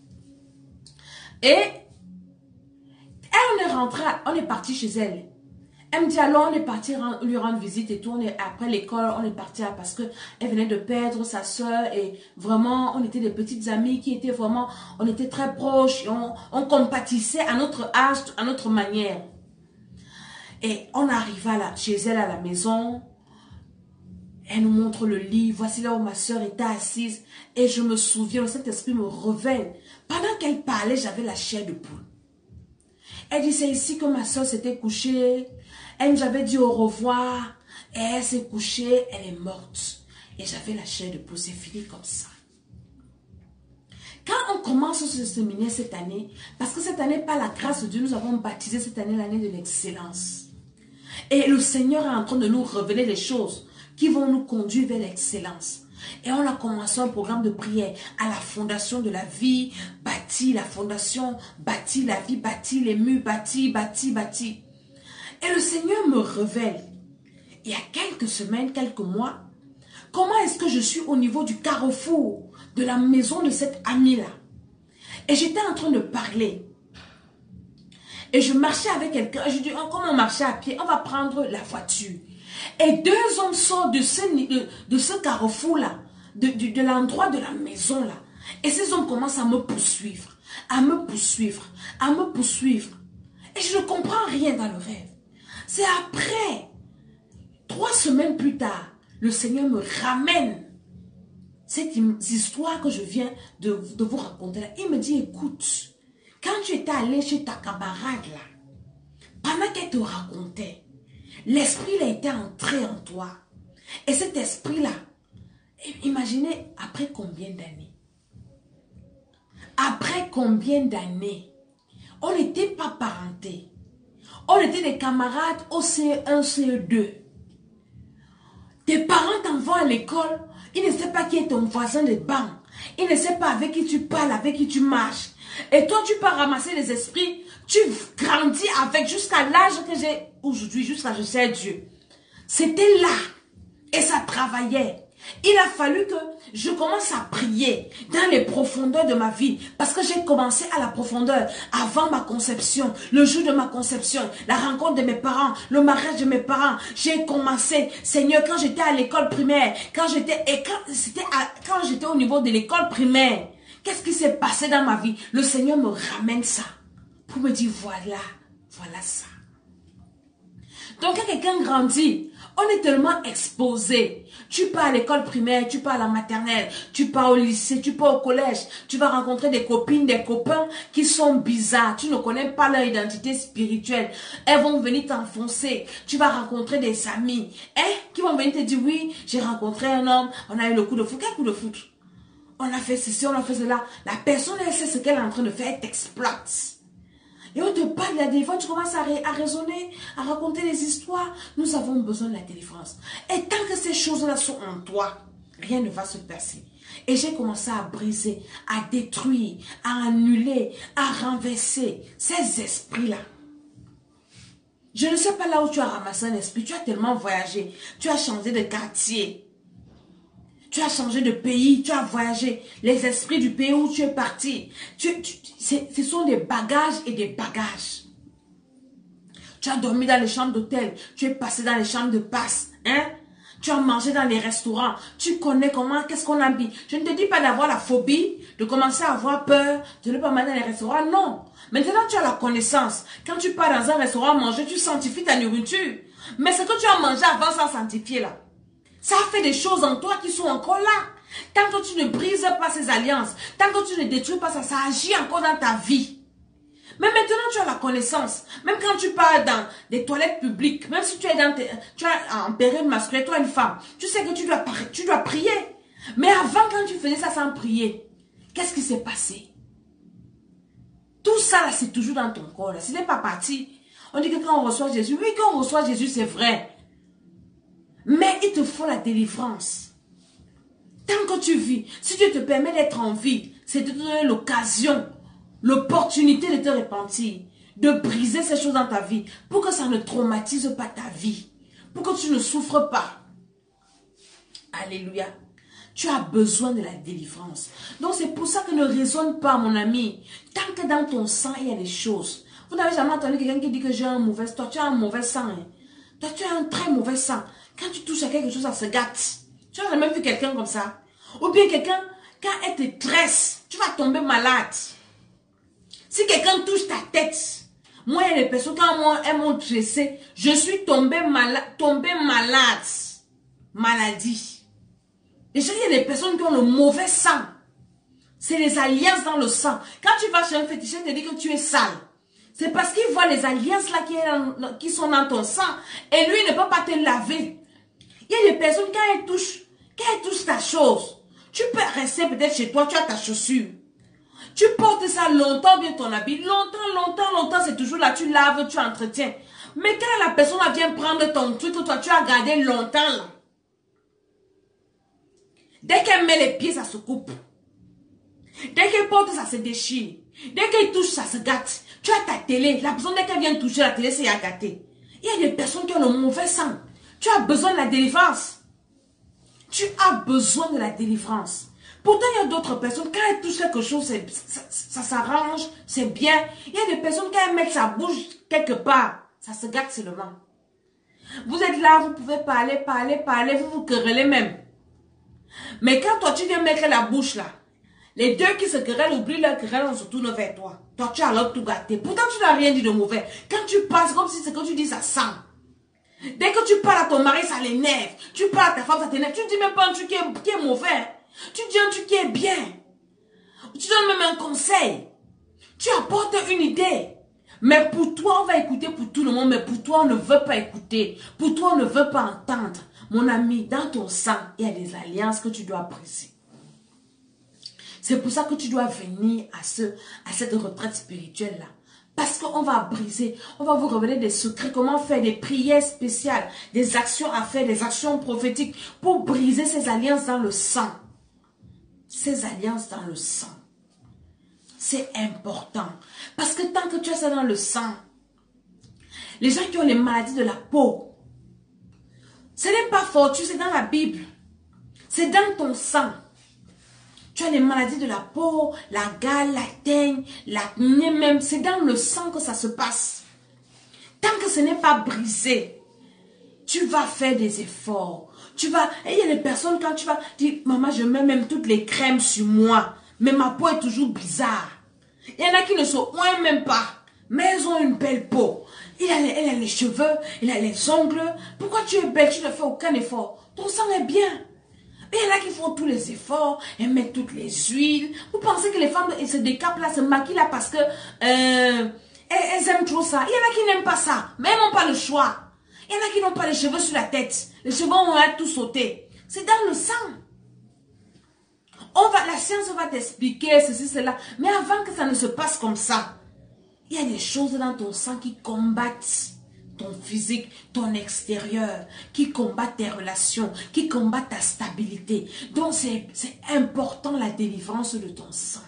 Et on est rentré, on est parti chez elle. Elle me dit alors on est parti lui rendre visite et tout. Après l'école, on est parti parce qu'elle venait de perdre sa soeur et vraiment on était des petites amies qui étaient vraiment, on était très proches, et on compatissait à notre âge, à notre manière. Et on arriva là, chez elle à la maison. Elle nous montre le lit. Voici là où ma soeur était assise. Et je me souviens, cet esprit me révèle. Pendant qu'elle parlait, j'avais la chair de poule. Elle dit, c'est ici que ma soeur s'était couchée. Elle nous avait dit au revoir. Et elle s'est couchée, elle est morte. Et j'avais la chair de poule. C'est fini comme ça. Quand on commence ce séminaire cette année, parce que cette année, par la grâce de Dieu, nous avons baptisé cette année l'année de l'excellence. Et le Seigneur est en train de nous révéler les choses qui vont nous conduire vers l'excellence. Et on a commencé un programme de prière à la fondation de la vie, bâti la fondation, bâti la vie, bâti les murs, bâti. Et le Seigneur me révèle, il y a quelques semaines, quelques mois, comment est-ce que je suis au niveau du carrefour de la maison de cette amie-là. Et j'étais en train de parler. Et je marchais avec quelqu'un. Je dis, comme on marchait à pied, on va prendre la voiture. Et 2 hommes sortent de ce carrefour-là, de l'endroit de la maison-là. Et ces hommes commencent à me poursuivre, à me poursuivre, à me poursuivre. Et je ne comprends rien dans le rêve. C'est après, 3 semaines plus tard, le Seigneur me ramène cette histoire que je viens de vous raconter là. Il me dit, écoute, quand tu étais allé chez ta camarade là, pendant qu'elle te racontait, l'esprit a été entré en toi. Et cet esprit-là, imaginez après combien d'années? Après combien d'années, on n'était pas parentés. On était des camarades au CE1, CE2. Tes parents t'envoient à l'école, ils ne savent pas qui est ton voisin de banc. Ils ne savent pas avec qui tu parles, avec qui tu marches. Et toi, tu pars ramasser les esprits, tu grandis avec jusqu'à l'âge que j'ai aujourd'hui, jusqu'à je sais Dieu. C'était là et ça travaillait. Il a fallu que je commence à prier dans les profondeurs de ma vie parce que j'ai commencé à la profondeur avant ma conception, le jour de ma conception, la rencontre de mes parents, le mariage de mes parents. J'ai commencé, Seigneur, quand j'étais à l'école primaire, quand j'étais au niveau de l'école primaire, qu'est-ce qui s'est passé dans ma vie? Le Seigneur me ramène ça pour me dire voilà ça. Donc quand quelqu'un grandit, on est tellement exposé. Tu pars à l'école primaire, tu pars à la maternelle, tu pars au lycée, tu pars au collège. Tu vas rencontrer des copines, des copains qui sont bizarres. Tu ne connais pas leur identité spirituelle. Elles vont venir t'enfoncer. Tu vas rencontrer des amis qui vont venir te dire oui, j'ai rencontré un homme, on a eu le coup de foot. Quel coup de foot? On a fait ceci, on a fait cela. La personne, elle sait ce qu'elle est en train de faire, elle t'exploite. Et on te parle de la délivrance, tu commences à raisonner, à raconter des histoires. Nous avons besoin de la délivrance. Et tant que ces choses-là sont en toi, rien ne va se passer. Et j'ai commencé à briser, à détruire, à annuler, à renverser ces esprits-là. Je ne sais pas là où tu as ramassé un esprit, tu as tellement voyagé, tu as changé de quartier. Tu as changé de pays, tu as voyagé. Les esprits du pays où tu es parti, ce sont des bagages et des bagages. Tu as dormi dans les chambres d'hôtel, tu es passé dans les chambres de passe. Tu as mangé dans les restaurants, tu connais comment, qu'est-ce qu'on habille. Je ne te dis pas d'avoir la phobie, de commencer à avoir peur, de ne pas manger dans les restaurants, non. Maintenant, tu as la connaissance. Quand tu pars dans un restaurant manger, tu sanctifies ta nourriture. Mais ce que tu as mangé avant sans sanctifier là, ça fait des choses en toi qui sont encore là. Tant que tu ne brises pas ces alliances, tant que tu ne détruis pas ça, ça agit encore dans ta vie. Mais maintenant, tu as la connaissance. Même quand tu pars dans des toilettes publiques, même si tu es en période masculine, toi une femme, tu sais que tu dois prier. Mais avant, quand tu faisais ça sans prier, qu'est-ce qui s'est passé? Tout ça, là, c'est toujours dans ton corps. Ce n'est pas parti. On dit que quand on reçoit Jésus, oui, quand on reçoit Jésus, c'est vrai. Mais il te faut la délivrance. Tant que tu vis, si Dieu te permet d'être en vie, c'est de te donner l'occasion, l'opportunité de te repentir, de briser ces choses dans ta vie, pour que ça ne traumatise pas ta vie, pour que tu ne souffres pas. Alléluia. Tu as besoin de la délivrance. Donc c'est pour ça que ne raisonne pas, mon ami. Tant que dans ton sang, il y a des choses. Vous n'avez jamais entendu quelqu'un qui dit que j'ai un mauvais sang. Toi, tu as un mauvais sang. Toi, tu as un très mauvais sang. Quand tu touches à quelque chose, ça se gâte. Tu as jamais vu quelqu'un comme ça? Ou bien quelqu'un, quand elle te tresse, tu vas tomber malade. Si quelqu'un touche ta tête, moi, il y a des personnes, quand moi, elles m'ont tressé, je suis tombée malade. Maladie. Déjà, il y a des personnes qui ont le mauvais sang. C'est les alliances dans le sang. Quand tu vas chez un féticheur, il te dit que tu es sale. C'est parce qu'il voit les alliances là qui sont dans ton sang. Et lui, il ne peut pas te laver. Il y a des personnes, quand elles touchent ta chose, tu peux rester peut-être chez toi, tu as ta chaussure. Tu portes ça longtemps, bien ton habit. Longtemps, c'est toujours là. Tu laves, tu entretiens. Mais quand la personne vient prendre ton truc que toi, tu as gardé longtemps là. Dès qu'elle met les pieds, ça se coupe. Dès qu'elle porte, ça se déchire. Dès qu'elle touche, ça se gâte. Tu as ta télé. La personne, dès qu'elle vient toucher la télé, c'est à gâter. Il y a des personnes qui ont le mauvais sang. Tu as besoin de la délivrance. Tu as besoin de la délivrance. Pourtant, il y a d'autres personnes, quand elles touchent quelque chose, ça s'arrange, c'est bien. Il y a des personnes, quand elles mettent sa bouche quelque part, ça se gâte seulement. Vous êtes là, vous pouvez parler, vous vous querellez même. Mais quand toi, tu viens mettre la bouche là, les deux qui se querellent, oublient leur querelle, on se tourne vers toi. Toi, tu as alors tout gâté. Pourtant, tu n'as rien dit de mauvais. Quand tu parles, c'est comme si ce que tu dis, ça sent. Dès que tu parles à ton mari, ça l'énerve. Tu parles à ta femme, ça t'énerve. Tu ne dis même pas un truc qui est mauvais. Tu dis un truc qui est bien. Tu donnes même un conseil. Tu apportes une idée. Mais pour toi, on va écouter pour tout le monde. Mais pour toi, on ne veut pas écouter. Pour toi, on ne veut pas entendre. Mon ami, dans ton sang, il y a des alliances que tu dois briser. C'est pour ça que tu dois venir à cette retraite spirituelle-là. Parce qu'on va briser, on va vous révéler des secrets, comment faire des prières spéciales, des actions à faire, des actions prophétiques pour briser ces alliances dans le sang. Ces alliances dans le sang. C'est important. Parce que tant que tu as ça dans le sang, les gens qui ont les maladies de la peau, ce n'est pas fortuit, c'est dans la Bible. C'est dans ton sang. Tu as les maladies de la peau, la gale, la teigne, l'acné même. C'est dans le sang que ça se passe. Tant que ce n'est pas brisé, tu vas faire des efforts. Et il y a des personnes quand tu vas dire, maman, je mets même toutes les crèmes sur moi. Mais ma peau est toujours bizarre. Il y en a qui ne se oignent même pas. Mais elles ont une belle peau. Elle a les cheveux, elle a les ongles. Pourquoi tu es belle? Tu ne fais aucun effort. Ton sang est bien. Et il y en a qui font tous les efforts, elles mettent toutes les huiles. Vous pensez que les femmes se décapent là, se maquillent là parce que elles aiment trop ça. Il y en a qui n'aiment pas ça, mais elles n'ont pas le choix. Il y en a qui n'ont pas les cheveux sur la tête. Les cheveux ont tout sauté. C'est dans le sang. La science va t'expliquer ceci, cela. Mais avant que ça ne se passe comme ça, il y a des choses dans ton sang qui combattent ton physique, ton extérieur, qui combattent tes relations, qui combattent ta stabilité. Donc c'est important la délivrance de ton sang.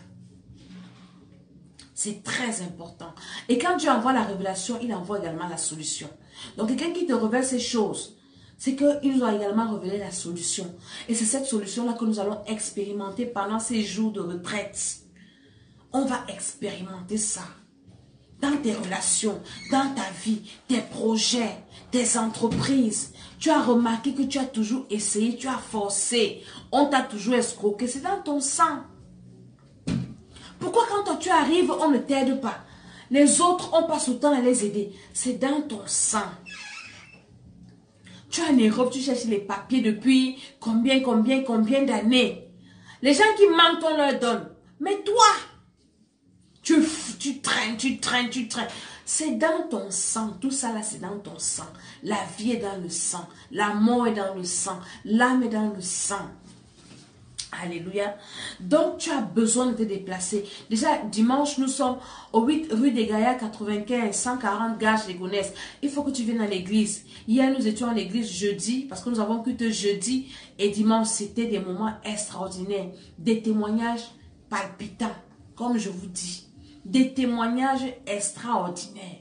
C'est très important. Et quand Dieu envoie la révélation, il envoie également la solution. Donc quelqu'un qui te révèle ces choses, c'est qu'il nous a également révélé la solution. Et c'est cette solution-là que nous allons expérimenter pendant ces jours de retraite. On va expérimenter ça. Dans tes relations, dans ta vie, tes projets, tes entreprises. Tu as remarqué que tu as toujours essayé, tu as forcé. On t'a toujours escroqué. C'est dans ton sang. Pourquoi quand toi tu arrives, on ne t'aide pas? Les autres, on passe autant à les aider. C'est dans ton sang. Tu as une Europe, tu cherches les papiers depuis combien d'années. Les gens qui manquent, on leur donne. Mais toi, tu traînes. C'est dans ton sang. Tout ça là, c'est dans ton sang. La vie est dans le sang. La mort est dans le sang. L'âme est dans le sang. Alléluia. Donc, tu as besoin de te déplacer. Déjà, dimanche, nous sommes au 8 rue des Gaillards 95, 140 Gages de Gonesse. Il faut que tu viennes à l'église. Hier, nous étions à l'église jeudi, parce que nous avons culte jeudi et dimanche. C'était des moments extraordinaires. Des témoignages palpitants, comme je vous dis. Des témoignages extraordinaires.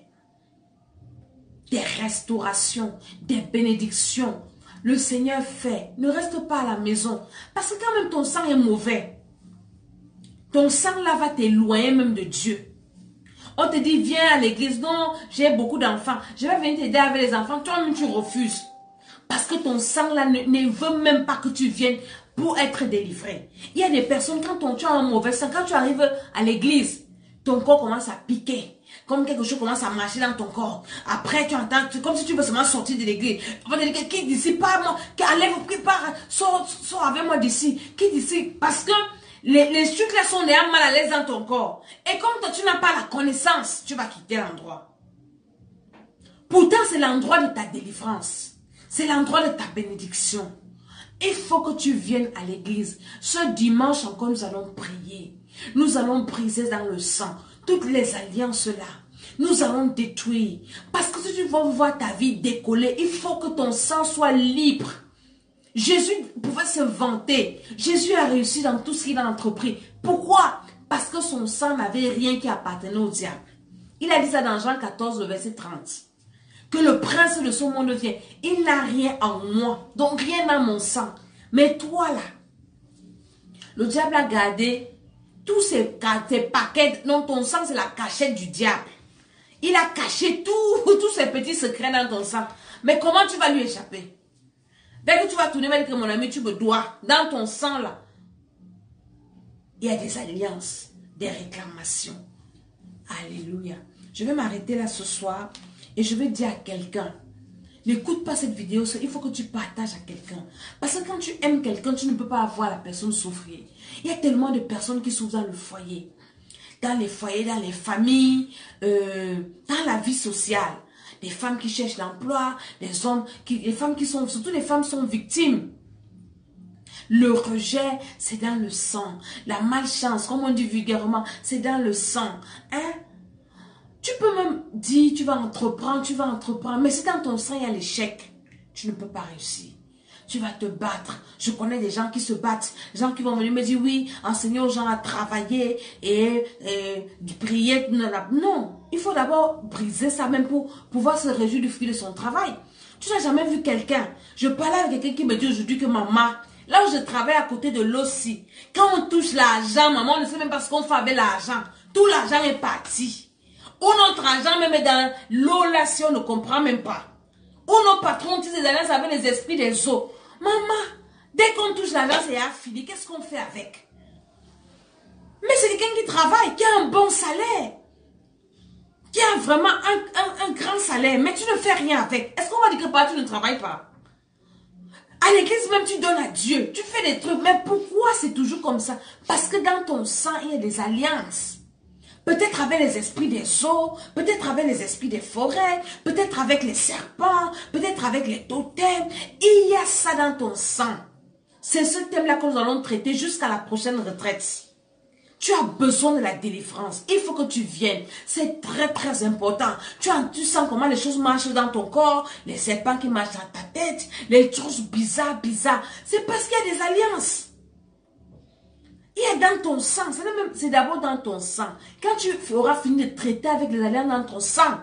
Des restaurations, des bénédictions. Le Seigneur fait. Ne reste pas à la maison. Parce que quand même ton sang est mauvais. Ton sang là va t'éloigner même de Dieu. On te dit viens à l'église. Non, j'ai beaucoup d'enfants. Je vais venir t'aider avec les enfants. Toi-même tu refuses. Parce que ton sang là ne veut même pas que tu viennes pour être délivré. Il y a des personnes quand tu as un mauvais sang. Quand tu arrives à l'église, ton corps commence à piquer. Comme quelque chose commence à marcher dans ton corps. Après, tu entends, comme si tu veux seulement sortir de l'église. On va te dire, qui d'ici, pas moi, qui allez vous prépare, sors avec moi d'ici. Qui d'ici? Parce que les trucs là sont déjà mal à l'aise dans ton corps. Et comme toi, tu n'as pas la connaissance, tu vas quitter l'endroit. Pourtant, c'est l'endroit de ta délivrance. C'est l'endroit de ta bénédiction. Il faut que tu viennes à l'église. Ce dimanche encore, nous allons prier. Nous allons briser dans le sang toutes les alliances là. Nous allons détruire. Parce que si tu veux voir ta vie décoller, il faut que ton sang soit libre. Jésus pouvait se vanter. Jésus a réussi dans tout ce qu'il a entrepris. Pourquoi? Parce que son sang n'avait rien qui appartenait au diable. Il a dit ça dans Jean 14, le verset 30. Que le prince de ce monde vient. Il n'a rien en moi. Donc rien dans mon sang. Mais toi là, le diable a gardé tous ces paquets. Non, ton sang c'est la cachette du diable. Il a caché tous ces petits secrets dans ton sang. Mais comment tu vas lui échapper? Dès que tu vas tourner vers mon ami, tu me dois. Dans ton sang là, il y a des alliances, des réclamations. Alléluia. Je vais m'arrêter là ce soir et je vais dire à quelqu'un, n'écoute pas cette vidéo, il faut que tu partages à quelqu'un. Parce que quand tu aimes quelqu'un, tu ne peux pas voir la personne souffrir. Il y a tellement de personnes qui souffrent dans le foyer. Dans les foyers, dans les familles, dans la vie sociale. Des femmes qui cherchent l'emploi, les femmes qui sont, surtout les femmes sont victimes. Le rejet, c'est dans le sang. La malchance, comme on dit vulgairement, c'est dans le sang. Hein? Tu peux même dire, tu vas entreprendre, mais si dans ton sang, il y a l'échec, tu ne peux pas réussir. Tu vas te battre. Je connais des gens qui se battent. Des gens qui vont venir me dire, oui, enseigner aux gens à travailler et prier. Non, il faut d'abord briser ça même pour pouvoir se réjouir du fruit de son travail. Tu n'as jamais vu quelqu'un. Je parlais avec quelqu'un qui me dit aujourd'hui que maman, là où je travaille à côté de l'OSI, quand on touche l'argent, maman, on ne sait même pas ce qu'on fait avec l'argent. Tout l'argent est parti. Ou notre argent même est dans l'eau là si on ne comprend même pas. Ou nos patrons tissent des alliances avec les esprits des eaux. Maman, dès qu'on touche l'argent, c'est fini. Qu'est-ce qu'on fait avec? Mais c'est quelqu'un qui travaille, qui a un bon salaire. Qui a vraiment un grand salaire. Mais tu ne fais rien avec. Est-ce qu'on va dire que tu ne travailles pas? À l'église même, tu donnes à Dieu. Tu fais des trucs. Mais pourquoi c'est toujours comme ça? Parce que dans ton sang, il y a des alliances. Peut-être avec les esprits des eaux, peut-être avec les esprits des forêts, peut-être avec les serpents, peut-être avec les totems. Il y a ça dans ton sang. C'est ce thème-là que nous allons traiter jusqu'à la prochaine retraite. Tu as besoin de la délivrance. Il faut que tu viennes. C'est très très important. Tu sens comment les choses marchent dans ton corps, les serpents qui marchent dans ta tête, les choses bizarres. C'est parce qu'il y a des alliances. Il est dans ton sang. C'est d'abord dans ton sang. Quand tu auras fini de traiter avec les alliances dans ton sang,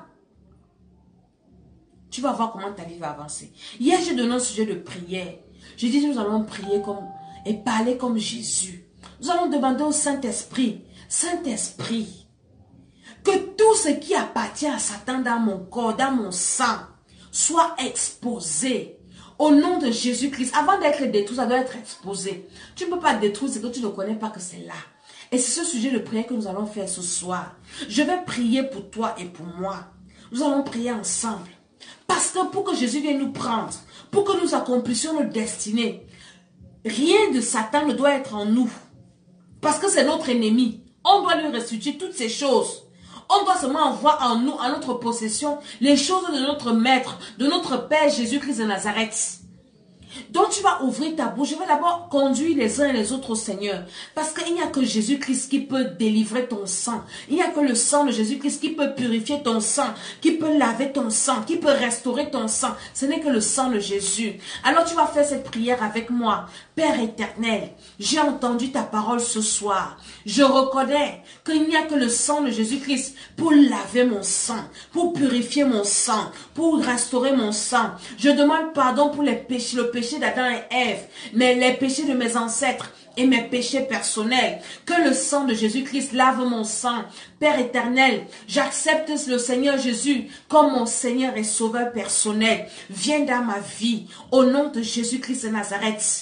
tu vas voir comment ta vie va avancer. Hier, j'ai donné un sujet de prière. Je dis nous allons prier et parler comme Jésus. Nous allons demander au Saint-Esprit, Saint-Esprit, que tout ce qui appartient à Satan dans mon corps, dans mon sang, soit exposé. Au nom de Jésus-Christ, avant d'être détruit, ça doit être exposé. Tu ne peux pas détruire ce que tu ne connais pas que c'est là. Et c'est ce sujet de prière que nous allons faire ce soir. Je vais prier pour toi et pour moi. Nous allons prier ensemble. Parce que pour que Jésus vienne nous prendre, pour que nous accomplissions notre destinée, rien de Satan ne doit être en nous. Parce que c'est notre ennemi. On doit lui restituer toutes ces choses. On doit seulement avoir en nous, en notre possession, les choses de notre Maître, de notre Père Jésus-Christ de Nazareth. Donc tu vas ouvrir ta bouche. Je vais d'abord conduire les uns et les autres au Seigneur. Parce qu'il n'y a que Jésus-Christ qui peut délivrer ton sang. Il n'y a que le sang de Jésus-Christ qui peut purifier ton sang, qui peut laver ton sang, qui peut restaurer ton sang. Ce n'est que le sang de Jésus. Alors tu vas faire cette prière avec moi. Père éternel, j'ai entendu ta parole ce soir. Je reconnais qu'il n'y a que le sang de Jésus-Christ pour laver mon sang, pour purifier mon sang, pour restaurer mon sang. Je demande pardon pour les péchés, le péché d'Adam et Ève, mais les péchés de mes ancêtres et mes péchés personnels. Que le sang de Jésus-Christ lave mon sang. Père éternel, j'accepte le Seigneur Jésus comme mon Seigneur et Sauveur personnel. Viens dans ma vie, au nom de Jésus-Christ de Nazareth.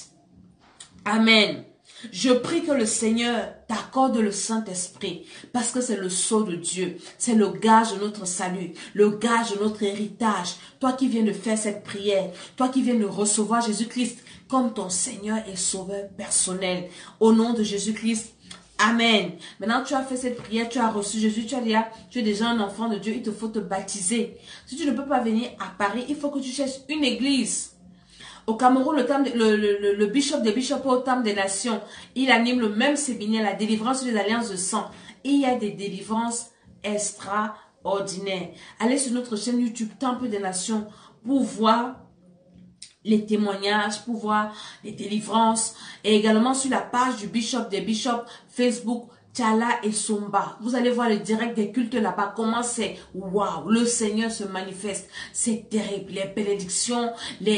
Amen. Je prie que le Seigneur t'accorde le Saint-Esprit parce que c'est le sceau de Dieu. C'est le gage de notre salut, le gage de notre héritage. Toi qui viens de faire cette prière, toi qui viens de recevoir Jésus-Christ comme ton Seigneur et Sauveur personnel. Au nom de Jésus-Christ, Amen. Maintenant, tu as fait cette prière, tu as reçu Jésus, tu es déjà un enfant de Dieu, il te faut te baptiser. Si tu ne peux pas venir à Paris, il faut que tu cherches une église. Au Cameroun, le bishop des bishops au Temple des Nations, il anime le même séminaire, la délivrance des alliances de sang. Et il y a des délivrances extraordinaires. Allez sur notre chaîne YouTube Temple des Nations pour voir les témoignages, pour voir les délivrances. Et également sur la page du bishop des bishops Facebook, Tchala et Somba. Vous allez voir le direct des cultes là-bas. Comment c'est? Waouh! Le Seigneur se manifeste. C'est terrible. Les bénédictions,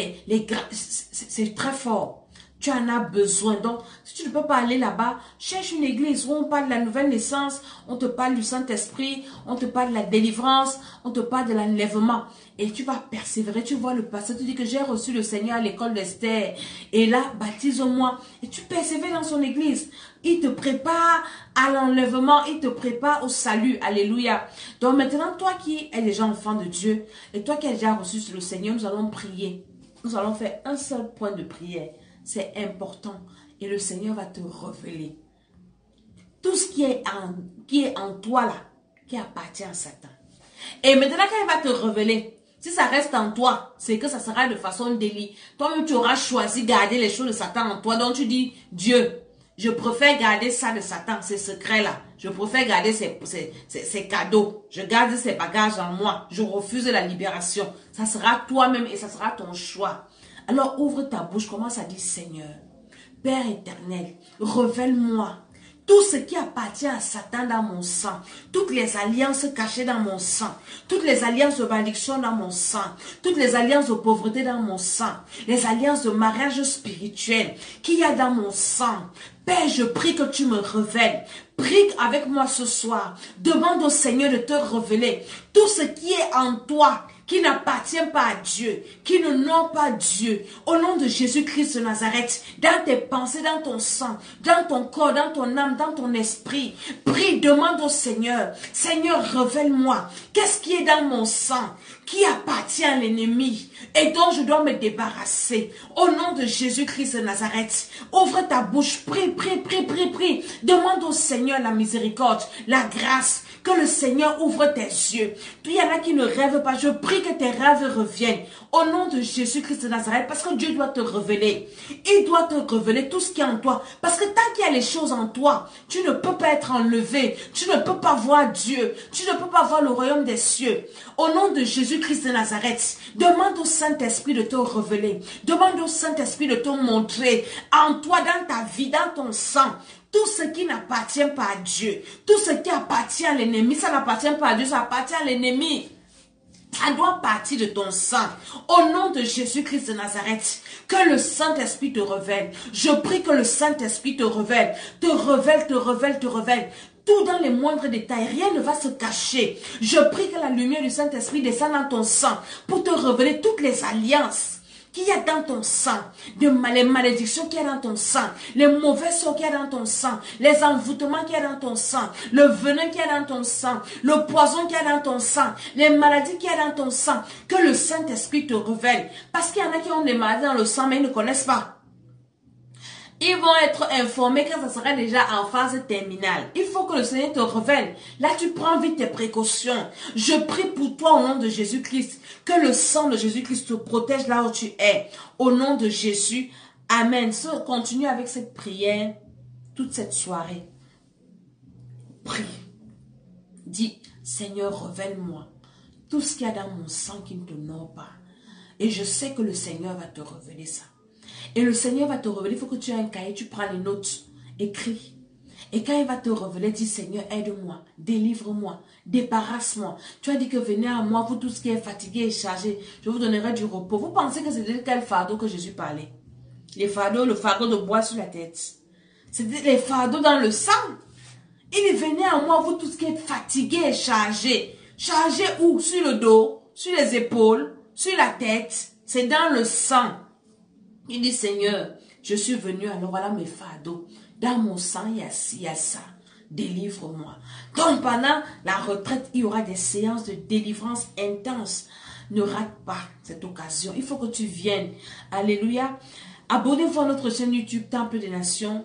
c'est très fort. Tu en as besoin. Donc, si tu ne peux pas aller là-bas, cherche une église où on parle de la nouvelle naissance, on te parle du Saint-Esprit, on te parle de la délivrance, on te parle de l'enlèvement. Et tu vas persévérer. Tu vois le pasteur, tu dis que j'ai reçu le Seigneur à l'école d'Esther. Et là, baptise-moi. Et tu persévères dans son église. Il te prépare à l'enlèvement, il te prépare au salut. Alléluia. Donc maintenant, toi qui es déjà enfant de Dieu, et toi qui as déjà reçu le Seigneur, nous allons prier. Nous allons faire un seul point de prière. C'est important. Et le Seigneur va te révéler tout ce qui est en toi là, qui appartient à Satan. Et maintenant, quand il va te révéler, Si ça reste en toi, c'est que ça sera de façon délit. Toi-même, tu auras choisi garder les choses de Satan en toi. Donc tu dis, Dieu, je préfère garder ça de Satan, ces secrets-là. Je préfère garder ces cadeaux. Je garde ces bagages en moi. Je refuse la libération. Ça sera toi-même et ça sera ton choix. Alors ouvre ta bouche, commence à dire, Seigneur, Père éternel, révèle-moi tout ce qui appartient à Satan dans mon sang, toutes les alliances cachées dans mon sang, toutes les alliances de malédiction dans mon sang, toutes les alliances de pauvreté dans mon sang, les alliances de mariage spirituel qu'il y a dans mon sang. Père, je prie que tu me révèles. Prie avec moi ce soir. Demande au Seigneur de te révéler tout ce qui est en toi, qui n'appartient pas à Dieu, qui ne nomme pas Dieu. Au nom de Jésus-Christ de Nazareth, dans tes pensées, dans ton sang, dans ton corps, dans ton âme, dans ton esprit, prie, demande au Seigneur. Seigneur, révèle-moi, qu'est-ce qui est dans mon sang, qui appartient à l'ennemi et dont je dois me débarrasser. Au nom de Jésus-Christ de Nazareth, ouvre ta bouche, prie, prie, prie, prie, prie. Demande au Seigneur la miséricorde, la grâce, que le Seigneur ouvre tes yeux. Il y en a qui ne rêvent pas. Je prie que tes rêves reviennent. Au nom de Jésus-Christ de Nazareth. Parce que Dieu doit te révéler. Il doit te révéler tout ce qui est en toi. Parce que tant qu'il y a les choses en toi, tu ne peux pas être enlevé. Tu ne peux pas voir Dieu. Tu ne peux pas voir le royaume des cieux. Au nom de Jésus-Christ de Nazareth, demande au Saint-Esprit de te révéler. Demande au Saint-Esprit de te montrer en toi, dans ta vie, dans ton sang, tout ce qui n'appartient pas à Dieu, tout ce qui appartient à l'ennemi, ça n'appartient pas à Dieu, ça appartient à l'ennemi. Ça doit partir de ton sang. Au nom de Jésus-Christ de Nazareth, que le Saint-Esprit te révèle. Je prie que le Saint-Esprit te révèle, te révèle, te révèle, te révèle. Tout dans les moindres détails, rien ne va se cacher. Je prie que la lumière du Saint-Esprit descende dans ton sang pour te révéler toutes les alliances qu'il y a dans ton sang, les malédictions qu'il y a dans ton sang, les mauvais sorts qu'il y a dans ton sang, les envoûtements qu'il y a dans ton sang, le venin qu'il y a dans ton sang, le poison qu'il y a dans ton sang, les maladies qu'il y a dans ton sang, que le Saint-Esprit te révèle. Parce qu'il y en a qui ont des maladies dans le sang, mais ils ne connaissent pas. Ils vont être informés quand ça sera déjà en phase terminale. Il faut que le Seigneur te révèle. Là, tu prends vite tes précautions. Je prie pour toi au nom de Jésus-Christ. Que le sang de Jésus-Christ te protège là où tu es. Au nom de Jésus. Amen. Continue avec cette prière toute cette soirée. Prie. Dis, Seigneur, révèle-moi tout ce qu'il y a dans mon sang qui ne te honore pas. Et je sais que le Seigneur va te révéler ça. Et le Seigneur va te révéler, il faut que tu aies un cahier, tu prends les notes, écris. Et quand il va te révéler, dis Seigneur, aide-moi, délivre-moi, débarrasse-moi. Tu as dit que venez à moi, vous tous qui êtes fatigués et chargés, je vous donnerai du repos. Vous pensez que c'était quel fardeau que Jésus parlait? Les fardeaux, le fardeau de bois sur la tête. C'était les fardeaux dans le sang. Il dit venez à moi, vous tous qui êtes fatigués et chargés. Chargés où? Sur le dos, sur les épaules, sur la tête. C'est dans le sang. Il dit, Seigneur, je suis venu, alors voilà mes fardeaux. Dans mon sang, il y a ça. Délivre-moi. Donc, pendant la retraite, il y aura des séances de délivrance intenses. Ne rate pas cette occasion. Il faut que tu viennes. Alléluia. Abonnez-vous à notre chaîne YouTube, Temple des Nations.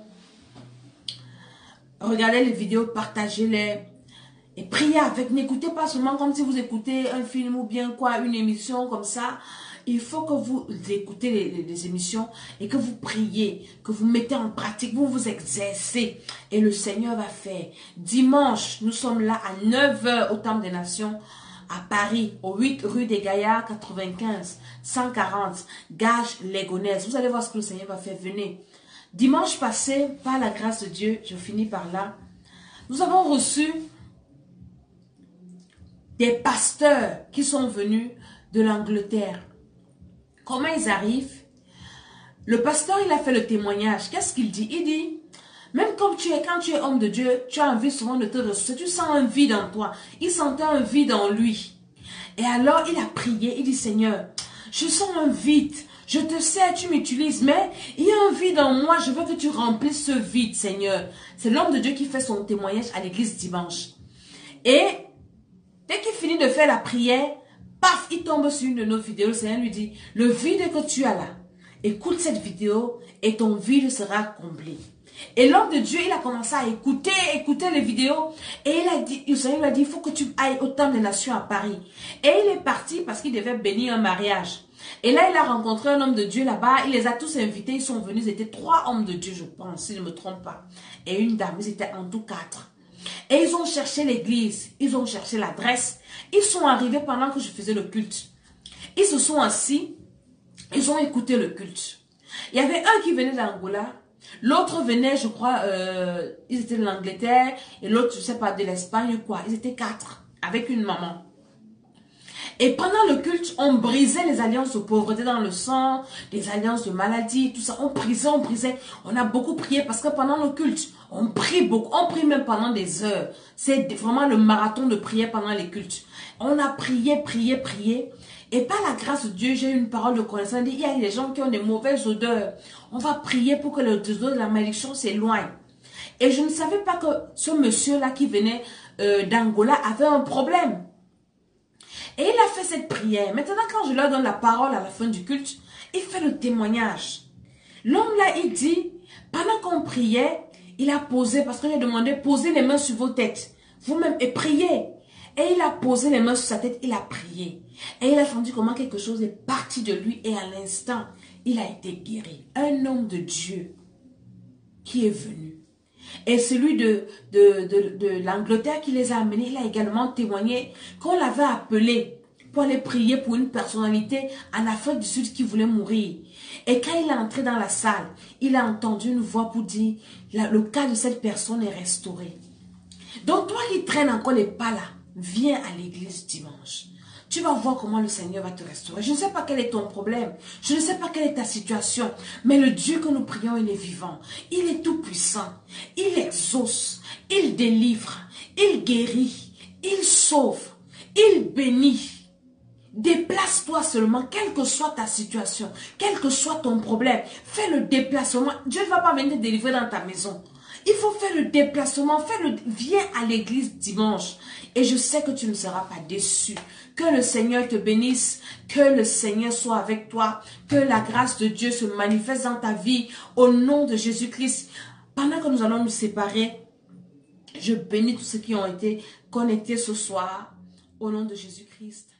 Regardez les vidéos, partagez-les. Et priez avec. N'écoutez pas seulement comme si vous écoutez un film ou bien quoi, une émission comme ça. Il faut que vous écoutez les émissions et que vous priez, que vous mettez en pratique, vous vous exercez. Et le Seigneur va faire. Dimanche, nous sommes là à 9 h au Temple des Nations à Paris, au 8 rue des Gaillards, 95 140, Gage Légonesse. Vous allez voir ce que le Seigneur va faire. Venez. Dimanche passé, par la grâce de Dieu, je finis par là, nous avons reçu des pasteurs qui sont venus de l'Angleterre. Comment ils arrivent? Le pasteur, il a fait le témoignage. Qu'est-ce qu'il dit? Il dit, même comme quand tu es homme de Dieu, tu as envie souvent de te ressourcer. Tu sens un vide en toi. Il sentait un vide en lui. Et alors, il a prié. Il dit, Seigneur, je sens un vide. Je te sais, tu m'utilises, mais il y a un vide en moi. Je veux que tu remplisses ce vide, Seigneur. C'est l'homme de Dieu qui fait son témoignage à l'église dimanche. Et dès qu'il finit de faire la prière, paf, il tombe sur une de nos vidéos. Le Seigneur lui dit, le vide que tu as là, écoute cette vidéo et ton vide sera comblé. Et l'homme de Dieu, il a commencé à écouter les vidéos. Et il a dit, le Seigneur lui a dit, il faut que tu ailles au Temple des Nations à Paris. Et il est parti parce qu'il devait bénir un mariage. Et là, il a rencontré un homme de Dieu là-bas. Il les a tous invités. Ils sont venus. Ils étaient 3 hommes de Dieu, je pense, si je ne me trompe pas. Et une dame. Ils étaient en tout 4. Et ils ont cherché l'église. Ils ont cherché l'adresse. Ils sont arrivés pendant que je faisais le culte. Ils se sont assis. Ils ont écouté le culte. Il y avait un qui venait d'Angola. L'autre venait, je crois, ils étaient de l'Angleterre. Et l'autre, je ne sais pas, de l'Espagne ou quoi. Ils étaient 4 avec une maman. Et pendant le culte, on brisait les alliances de pauvreté dans le sang, des alliances de maladie, tout ça. On brisait, on brisait. On a beaucoup prié parce que pendant le culte, on prie beaucoup. On prie même pendant des heures. C'est vraiment le marathon de prière pendant les cultes. On a prié, prié, prié. Et par la grâce de Dieu, j'ai eu une parole de connaissance. Il y a des gens qui ont des mauvaises odeurs. On va prier pour que les odeurs de la malédiction s'éloignent. Et je ne savais pas que ce monsieur-là qui venait d'Angola avait un problème. Et il a fait cette prière. Maintenant, quand je leur donne la parole à la fin du culte, il fait le témoignage. L'homme là, il dit, pendant qu'on priait, il a posé, parce que j'ai demandé, posez les mains sur vos têtes. Vous-même, et priez. Et il a posé les mains sur sa tête, il a prié. Et il a senti comment quelque chose est parti de lui. Et à l'instant, il a été guéri. Un homme de Dieu qui est venu. Et celui de l'Angleterre qui les a amenés, il a également témoigné qu'on l'avait appelé pour aller prier pour une personnalité en Afrique du Sud qui voulait mourir. Et quand il est entré dans la salle, il a entendu une voix pour dire, le cas de cette personne est restauré. Donc toi qui traînes encore les pas là, viens à l'église dimanche. Tu vas voir comment le Seigneur va te restaurer. Je ne sais pas quel est ton problème. Je ne sais pas quelle est ta situation. Mais le Dieu que nous prions, il est vivant. Il est tout puissant. Il exauce. Il délivre. Il guérit. Il sauve. Il bénit. Déplace-toi seulement, quelle que soit ta situation, quel que soit ton problème. Fais le déplacement. Dieu ne va pas venir te délivrer dans ta maison. Il faut faire le déplacement. Viens à l'église dimanche. Et je sais que tu ne seras pas déçu. Que le Seigneur te bénisse. Que le Seigneur soit avec toi. Que la grâce de Dieu se manifeste dans ta vie. Au nom de Jésus-Christ. Pendant que nous allons nous séparer, je bénis tous ceux qui ont été connectés ce soir. Au nom de Jésus-Christ.